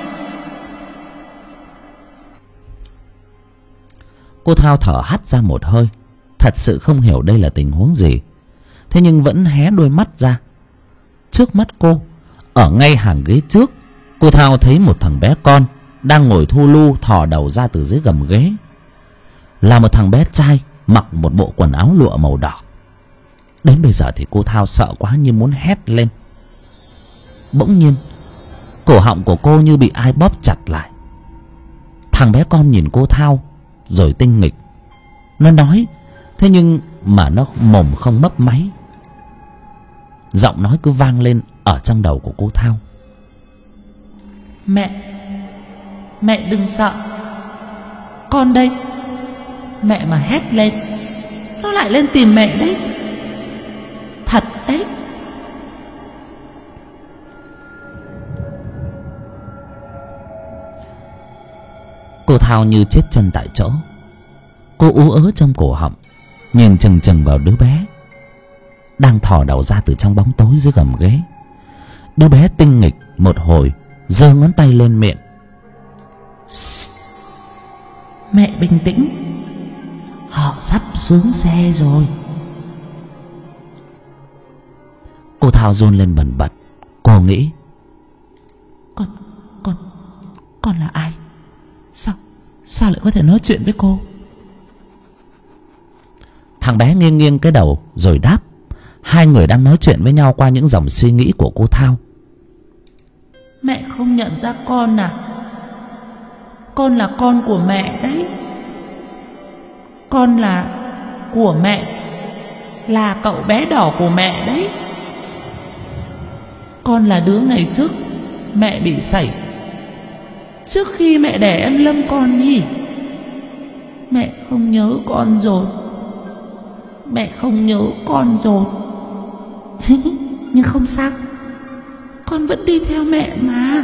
Cô Thao thở hắt ra một hơi, thật sự không hiểu đây là tình huống gì. Thế nhưng vẫn hé đôi mắt ra. Trước mắt cô, ở ngay hàng ghế trước, cô Thao thấy một thằng bé con đang ngồi thu lu thò đầu ra từ dưới gầm ghế. Là một thằng bé trai mặc một bộ quần áo lụa màu đỏ. Đến bây giờ thì cô Thao sợ quá như muốn hét lên. Bỗng nhiên cổ họng của cô như bị ai bóp chặt lại. Thằng bé con nhìn cô Thao rồi tinh nghịch. Nó nói, thế nhưng mà nó mồm không mấp máy. Giọng nói cứ vang lên ở trong đầu của cô Thao: Mẹ đừng sợ. Con đây. Mẹ mà hét lên, nó lại lên tìm mẹ đấy. Thật đấy. Cô Thao như chết chân tại chỗ. Cô ú ớ trong cổ họng, nhìn chừng chừng vào đứa bé đang thò đầu ra từ trong bóng tối dưới gầm ghế. Đứa bé tinh nghịch một hồi, giơ ngón tay lên miệng: Mẹ bình tĩnh. Họ sắp xuống xe rồi. Cô Thao run lên bần bật. Cô nghĩ: Con là ai? Sao lại có thể nói chuyện với cô? Thằng bé nghiêng nghiêng cái đầu rồi đáp. Hai người đang nói chuyện với nhau qua những dòng suy nghĩ của cô Thao. Mẹ không nhận ra con à? Con là con của mẹ đấy. Con là của mẹ, là cậu bé đỏ của mẹ đấy. Con là đứa ngày trước mẹ bị sảy, trước khi mẹ đẻ em Lâm con nhỉ. Mẹ không nhớ con rồi. Mẹ không nhớ con rồi. Nhưng không sao, con vẫn đi theo mẹ mà.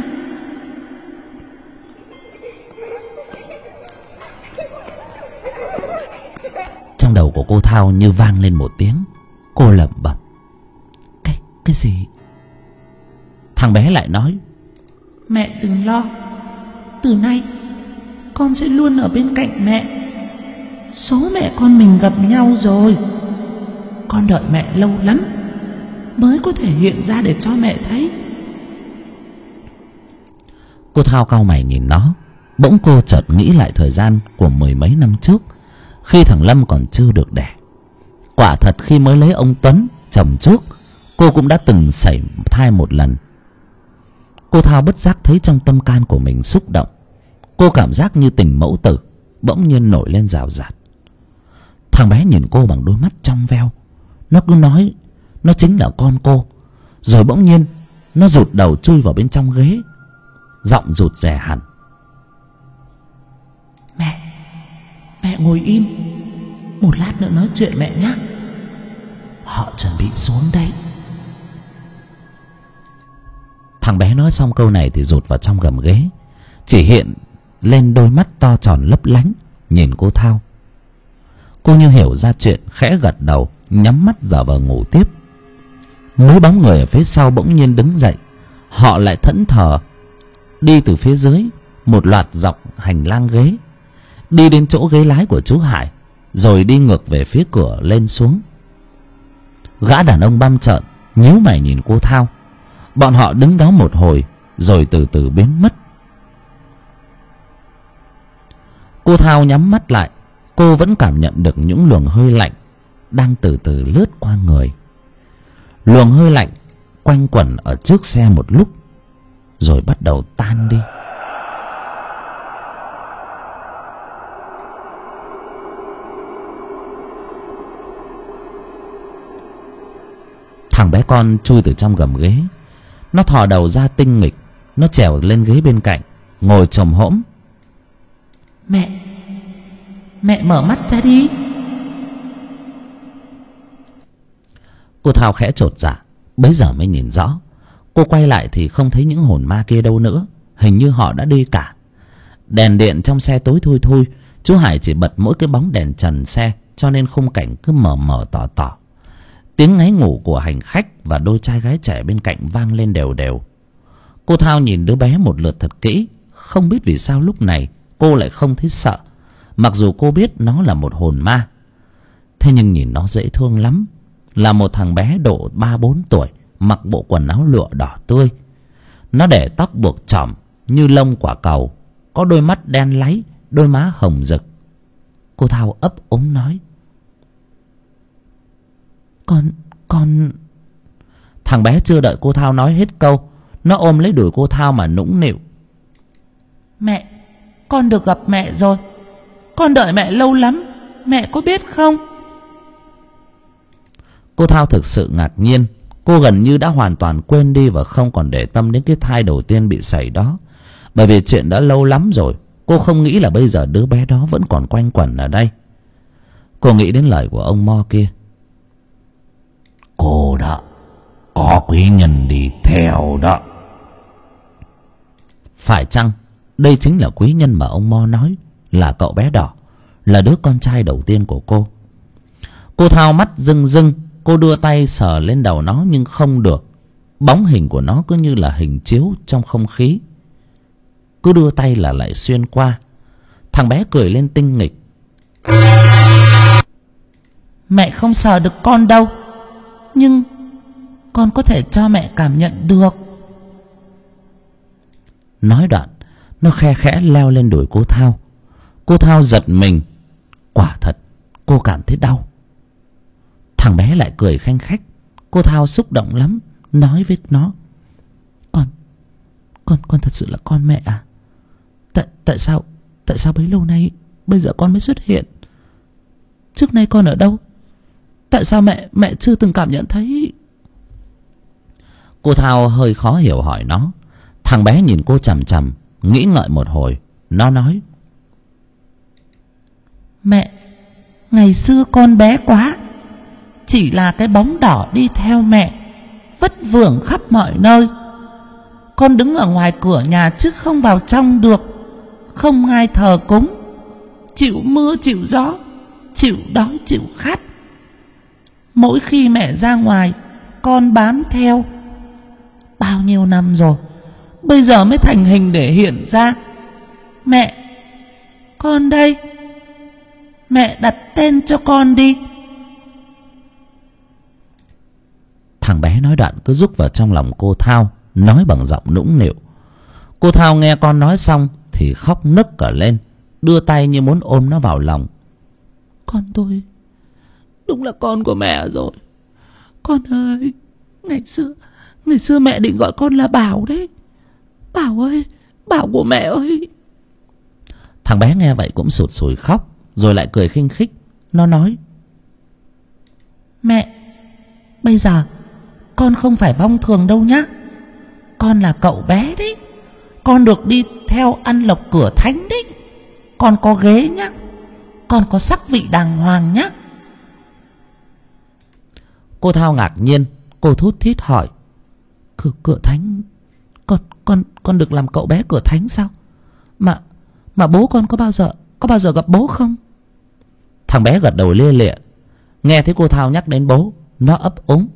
Trong đầu của cô Thao như vang lên một tiếng. Cô lẩm bẩm: Cái gì? Thằng bé lại nói: Mẹ đừng lo. Từ nay con sẽ luôn ở bên cạnh mẹ. Số mẹ con mình gặp nhau rồi. Con đợi mẹ lâu lắm mới có thể hiện ra để cho mẹ thấy. Cô Thao cau mày nhìn nó. Bỗng cô chợt nghĩ lại thời gian của mười mấy năm trước, khi thằng Lâm còn chưa được đẻ. Quả thật khi mới lấy ông Tuấn, chồng trước, cô cũng đã từng sảy thai một lần. Cô Thao bất giác thấy trong tâm can của mình xúc động. Cô cảm giác như tình mẫu tử bỗng nhiên nổi lên rào rạt. Thằng bé nhìn cô bằng đôi mắt trong veo. Nó cứ nói nó chính là con cô. Rồi bỗng nhiên nó rụt đầu chui vào bên trong ghế, giọng rụt rè hẳn: Mẹ ngồi im. Một lát nữa nói chuyện mẹ nhé. Họ chuẩn bị xuống đây. Thằng bé nói xong câu này thì rụt vào trong gầm ghế, chỉ hiện lên đôi mắt to tròn lấp lánh nhìn cô Thao. Cô như hiểu ra chuyện, khẽ gật đầu, nhắm mắt giả vờ ngủ tiếp. Mấy bóng người ở phía sau bỗng nhiên đứng dậy. Họ lại thẫn thờ đi từ phía dưới một loạt dọc hành lang ghế, đi đến chỗ ghế lái của chú Hải, rồi đi ngược về phía cửa lên xuống. Gã đàn ông băm trợn nhíu mày nhìn cô Thao. Bọn họ đứng đó một hồi rồi từ từ biến mất. Cô Thao nhắm mắt lại. Cô vẫn cảm nhận được những luồng hơi lạnh đang từ từ lướt qua người. Luồng hơi lạnh quanh quẩn ở trước xe một lúc rồi bắt đầu tan đi. Thằng bé con chui từ trong gầm ghế. Nó thò đầu ra tinh nghịch. Nó trèo lên ghế bên cạnh, ngồi chồm hỗm. Mẹ mở mắt ra đi. Cô Thao khẽ chột dạ. Bấy giờ mới nhìn rõ. Cô quay lại thì không thấy những hồn ma kia đâu nữa. Hình như họ đã đi cả. Đèn điện trong xe tối thui thui. Chú Hải chỉ bật mỗi cái bóng đèn trần xe, cho nên khung cảnh cứ mờ mờ tỏ tỏ. Tiếng ngáy ngủ của hành khách và đôi trai gái trẻ bên cạnh vang lên đều đều. Cô Thao nhìn đứa bé một lượt thật kỹ. Không biết vì sao lúc này cô lại không thấy sợ, mặc dù cô biết nó là một hồn ma. Thế nhưng nhìn nó dễ thương lắm. Là một thằng bé độ 3-4 tuổi, mặc bộ quần áo lụa đỏ tươi. Nó để tóc buộc chỏm như lông quả cầu, có đôi mắt đen láy, đôi má hồng rực. Cô Thao ấp úng nói: Con... Thằng bé chưa đợi cô Thao nói hết câu, nó ôm lấy đùi cô Thao mà nũng nịu: Mẹ, con được gặp mẹ rồi. Con đợi mẹ lâu lắm, mẹ có biết không? Cô Thao thực sự ngạc nhiên. Cô gần như đã hoàn toàn quên đi và không còn để tâm đến cái thai đầu tiên bị sảy đó. Bởi vì chuyện đã lâu lắm rồi. Cô không nghĩ là bây giờ đứa bé đó vẫn còn quanh quẩn ở đây. Cô nghĩ đến lời của ông Mo kia: Cô đó, có quý nhân đi theo đó. Phải chăng đây chính là quý nhân mà ông Mo nói, là cậu bé đỏ, là đứa con trai đầu tiên của cô? Cô Thao mắt rưng rưng. Cô đưa tay sờ lên đầu nó nhưng không được. Bóng hình của nó cứ như là hình chiếu trong không khí. Cứ đưa tay là lại xuyên qua. Thằng bé cười lên tinh nghịch: Mẹ không sờ được con đâu, nhưng con có thể cho mẹ cảm nhận được. Nói đoạn, nó khe khẽ leo lên đùi cô Thao. Cô Thao giật mình. Quả thật, cô cảm thấy đau. Thằng bé lại cười khanh khách. Cô Thao xúc động lắm, nói với nó: Con thật sự là con mẹ à? Tại sao bấy lâu nay bây giờ con mới xuất hiện? Trước nay con ở đâu? Tại sao mẹ chưa từng cảm nhận thấy? Cô Thao hơi khó hiểu hỏi nó. Thằng bé nhìn cô chằm chằm, nghĩ ngợi một hồi. Nó nói: Mẹ, ngày xưa con bé quá, chỉ là cái bóng đỏ đi theo mẹ, vất vưởng khắp mọi nơi. Con đứng ở ngoài cửa nhà chứ không vào trong được. Không ai thờ cúng, chịu mưa chịu gió, chịu đói chịu khát. Mỗi khi mẹ ra ngoài, con bám theo. Bao nhiêu năm rồi, bây giờ mới thành hình để hiện ra. Mẹ, con đây. Mẹ đặt tên cho con đi. Thằng bé nói đoạn cứ rúc vào trong lòng cô Thao, nói bằng giọng nũng nịu. Cô Thao nghe con nói xong thì khóc nức cả lên, đưa tay như muốn ôm nó vào lòng. Con tôi đúng là con của mẹ rồi. Con ơi, ngày xưa mẹ định gọi con là Bảo đấy. Bảo ơi, Bảo của mẹ ơi. Thằng bé nghe vậy cũng sụt sùi khóc, rồi lại cười khinh khích. Nó nói: Mẹ, bây giờ con không phải vong thường đâu nhá. Con là cậu bé đấy. Con được đi theo ăn lộc cửa thánh đấy. Con có ghế nhá. Con có sắc vị đàng hoàng nhá. Cô Thao ngạc nhiên. Cô thút thít hỏi: Cửa thánh? Con được làm cậu bé cửa thánh sao? Mà bố con có bao giờ gặp bố không? Thằng bé gật đầu lia lịa. Nghe thấy cô Thao nhắc đến bố, nó ấp úng: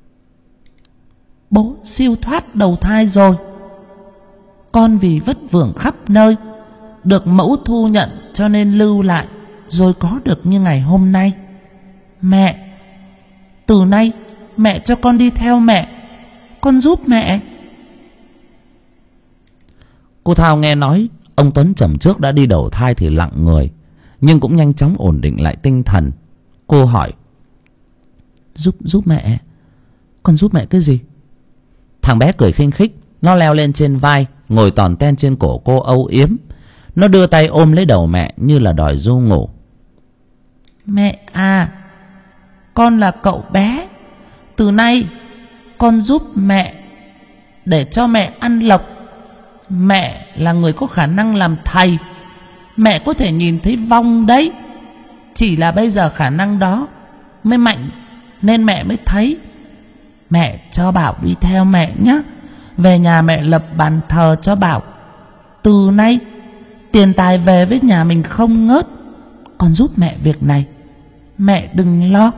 Bố siêu thoát đầu thai rồi. Con vì vất vưởng khắp nơi, được mẫu thu nhận cho nên lưu lại, rồi có được như ngày hôm nay. Mẹ, từ nay mẹ cho con đi theo mẹ. Con giúp mẹ. Cô Thao nghe nói, Ông Tuấn chồng trước đã đi đầu thai thì lặng người, nhưng cũng nhanh chóng ổn định lại tinh thần. Cô hỏi: Giúp mẹ? Con giúp mẹ cái gì? Thằng bé cười khinh khích. Nó leo lên trên vai, ngồi tòn ten trên cổ cô âu yếm. Nó đưa tay ôm lấy đầu mẹ như là đòi ru ngủ. Mẹ à, con là cậu bé. Từ nay con giúp mẹ để cho mẹ ăn lộc. Mẹ là người có khả năng làm thầy. Mẹ có thể nhìn thấy vong đấy. Chỉ là bây giờ khả năng đó mới mạnh nên mẹ mới thấy. Mẹ cho Bảo đi theo mẹ nhé. Về nhà mẹ lập bàn thờ cho Bảo. Từ nay tiền tài về với nhà mình không ngớt. Con giúp mẹ việc này, mẹ đừng lo.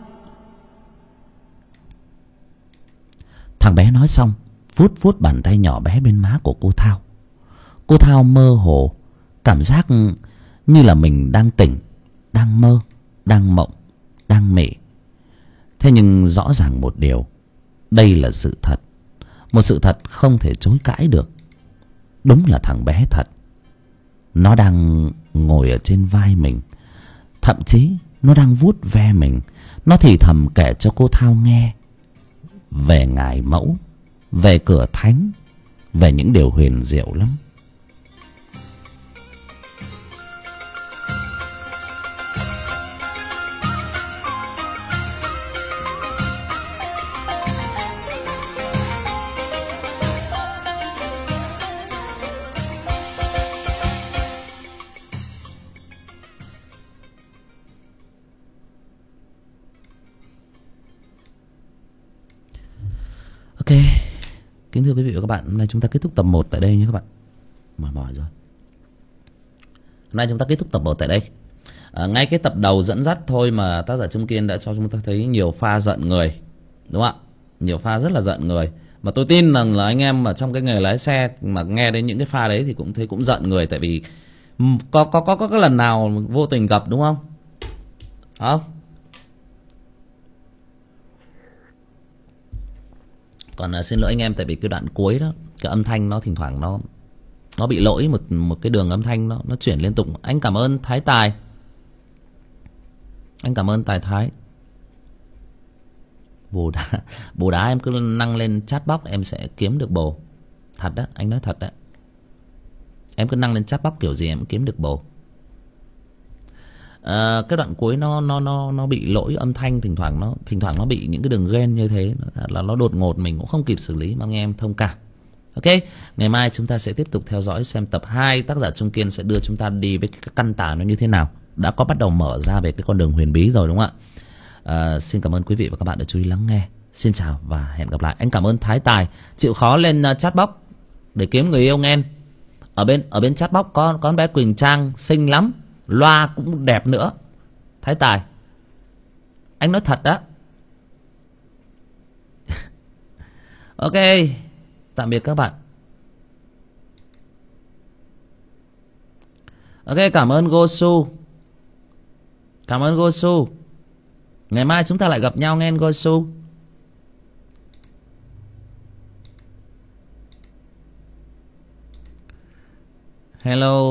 Thằng bé nói xong vuốt vuốt bàn tay nhỏ bé bên má của cô Thao. Cô Thao mơ hồ, cảm giác như là mình đang tỉnh, đang mơ, đang mộng, đang mị. Thế nhưng rõ ràng một điều, đây là sự thật, một sự thật không thể chối cãi được. Đúng là thằng bé thật. Nó đang ngồi ở trên vai mình, thậm chí nó đang vuốt ve mình. Nó thì thầm kể cho cô Thao nghe về ngài mẫu, về cửa thánh, về những điều huyền diệu lắm. Ok, kính thưa quý vị và các bạn, hôm nay chúng ta kết thúc tập 1 tại đây nhé các bạn. Mỏi mỏi rồi. Hôm nay chúng ta kết thúc tập 1 tại đây. Ngay cái tập đầu dẫn dắt thôi mà tác giả Trung Kiên đã cho chúng ta thấy nhiều pha giận người, đúng không ạ? Nhiều pha rất là giận người. Mà tôi tin rằng là anh em ở trong cái nghề lái xe mà nghe đến những cái pha đấy thì cũng thấy cũng giận người. Tại vì có cái lần nào vô tình gặp, đúng không? Không? Còn xin lỗi anh em tại vì cái đoạn cuối đó, cái âm thanh nó thỉnh thoảng nó bị lỗi một cái đường âm thanh nó chuyển liên tục. Anh cảm ơn Thái Tài. Anh cảm ơn Thái. Bồ đá em cứ năng lên chat box em sẽ kiếm được bồ. Thật đó, anh nói thật đấy. Em cứ năng lên chat box kiểu gì em cũng kiếm được bồ. Cái đoạn cuối nó bị lỗi âm thanh, thỉnh thoảng nó bị những cái đường ghen như thế là nó đột ngột, mình cũng không kịp xử lý, mong em thông cảm. Ok, ngày mai chúng ta sẽ tiếp tục theo dõi xem tập 2 tác giả Trung Kiên sẽ đưa chúng ta đi với cái căn tả nó như thế nào. Đã có bắt đầu mở ra về cái con đường huyền bí rồi, đúng không ạ? Xin cảm ơn quý vị và các bạn đã chú ý lắng nghe. Xin chào và hẹn gặp lại. Anh cảm ơn Thái Tài chịu khó lên chat box để kiếm người yêu nghe. Ở bên chat box có con bé Quỳnh Trang xinh lắm, loa cũng đẹp nữa. Thái Tài, anh nói thật đó. Ok, tạm biệt các bạn. Ok, cảm ơn Gosu. Cảm ơn Gosu. Ngày mai chúng ta lại gặp nhau nghe Gosu. Hello.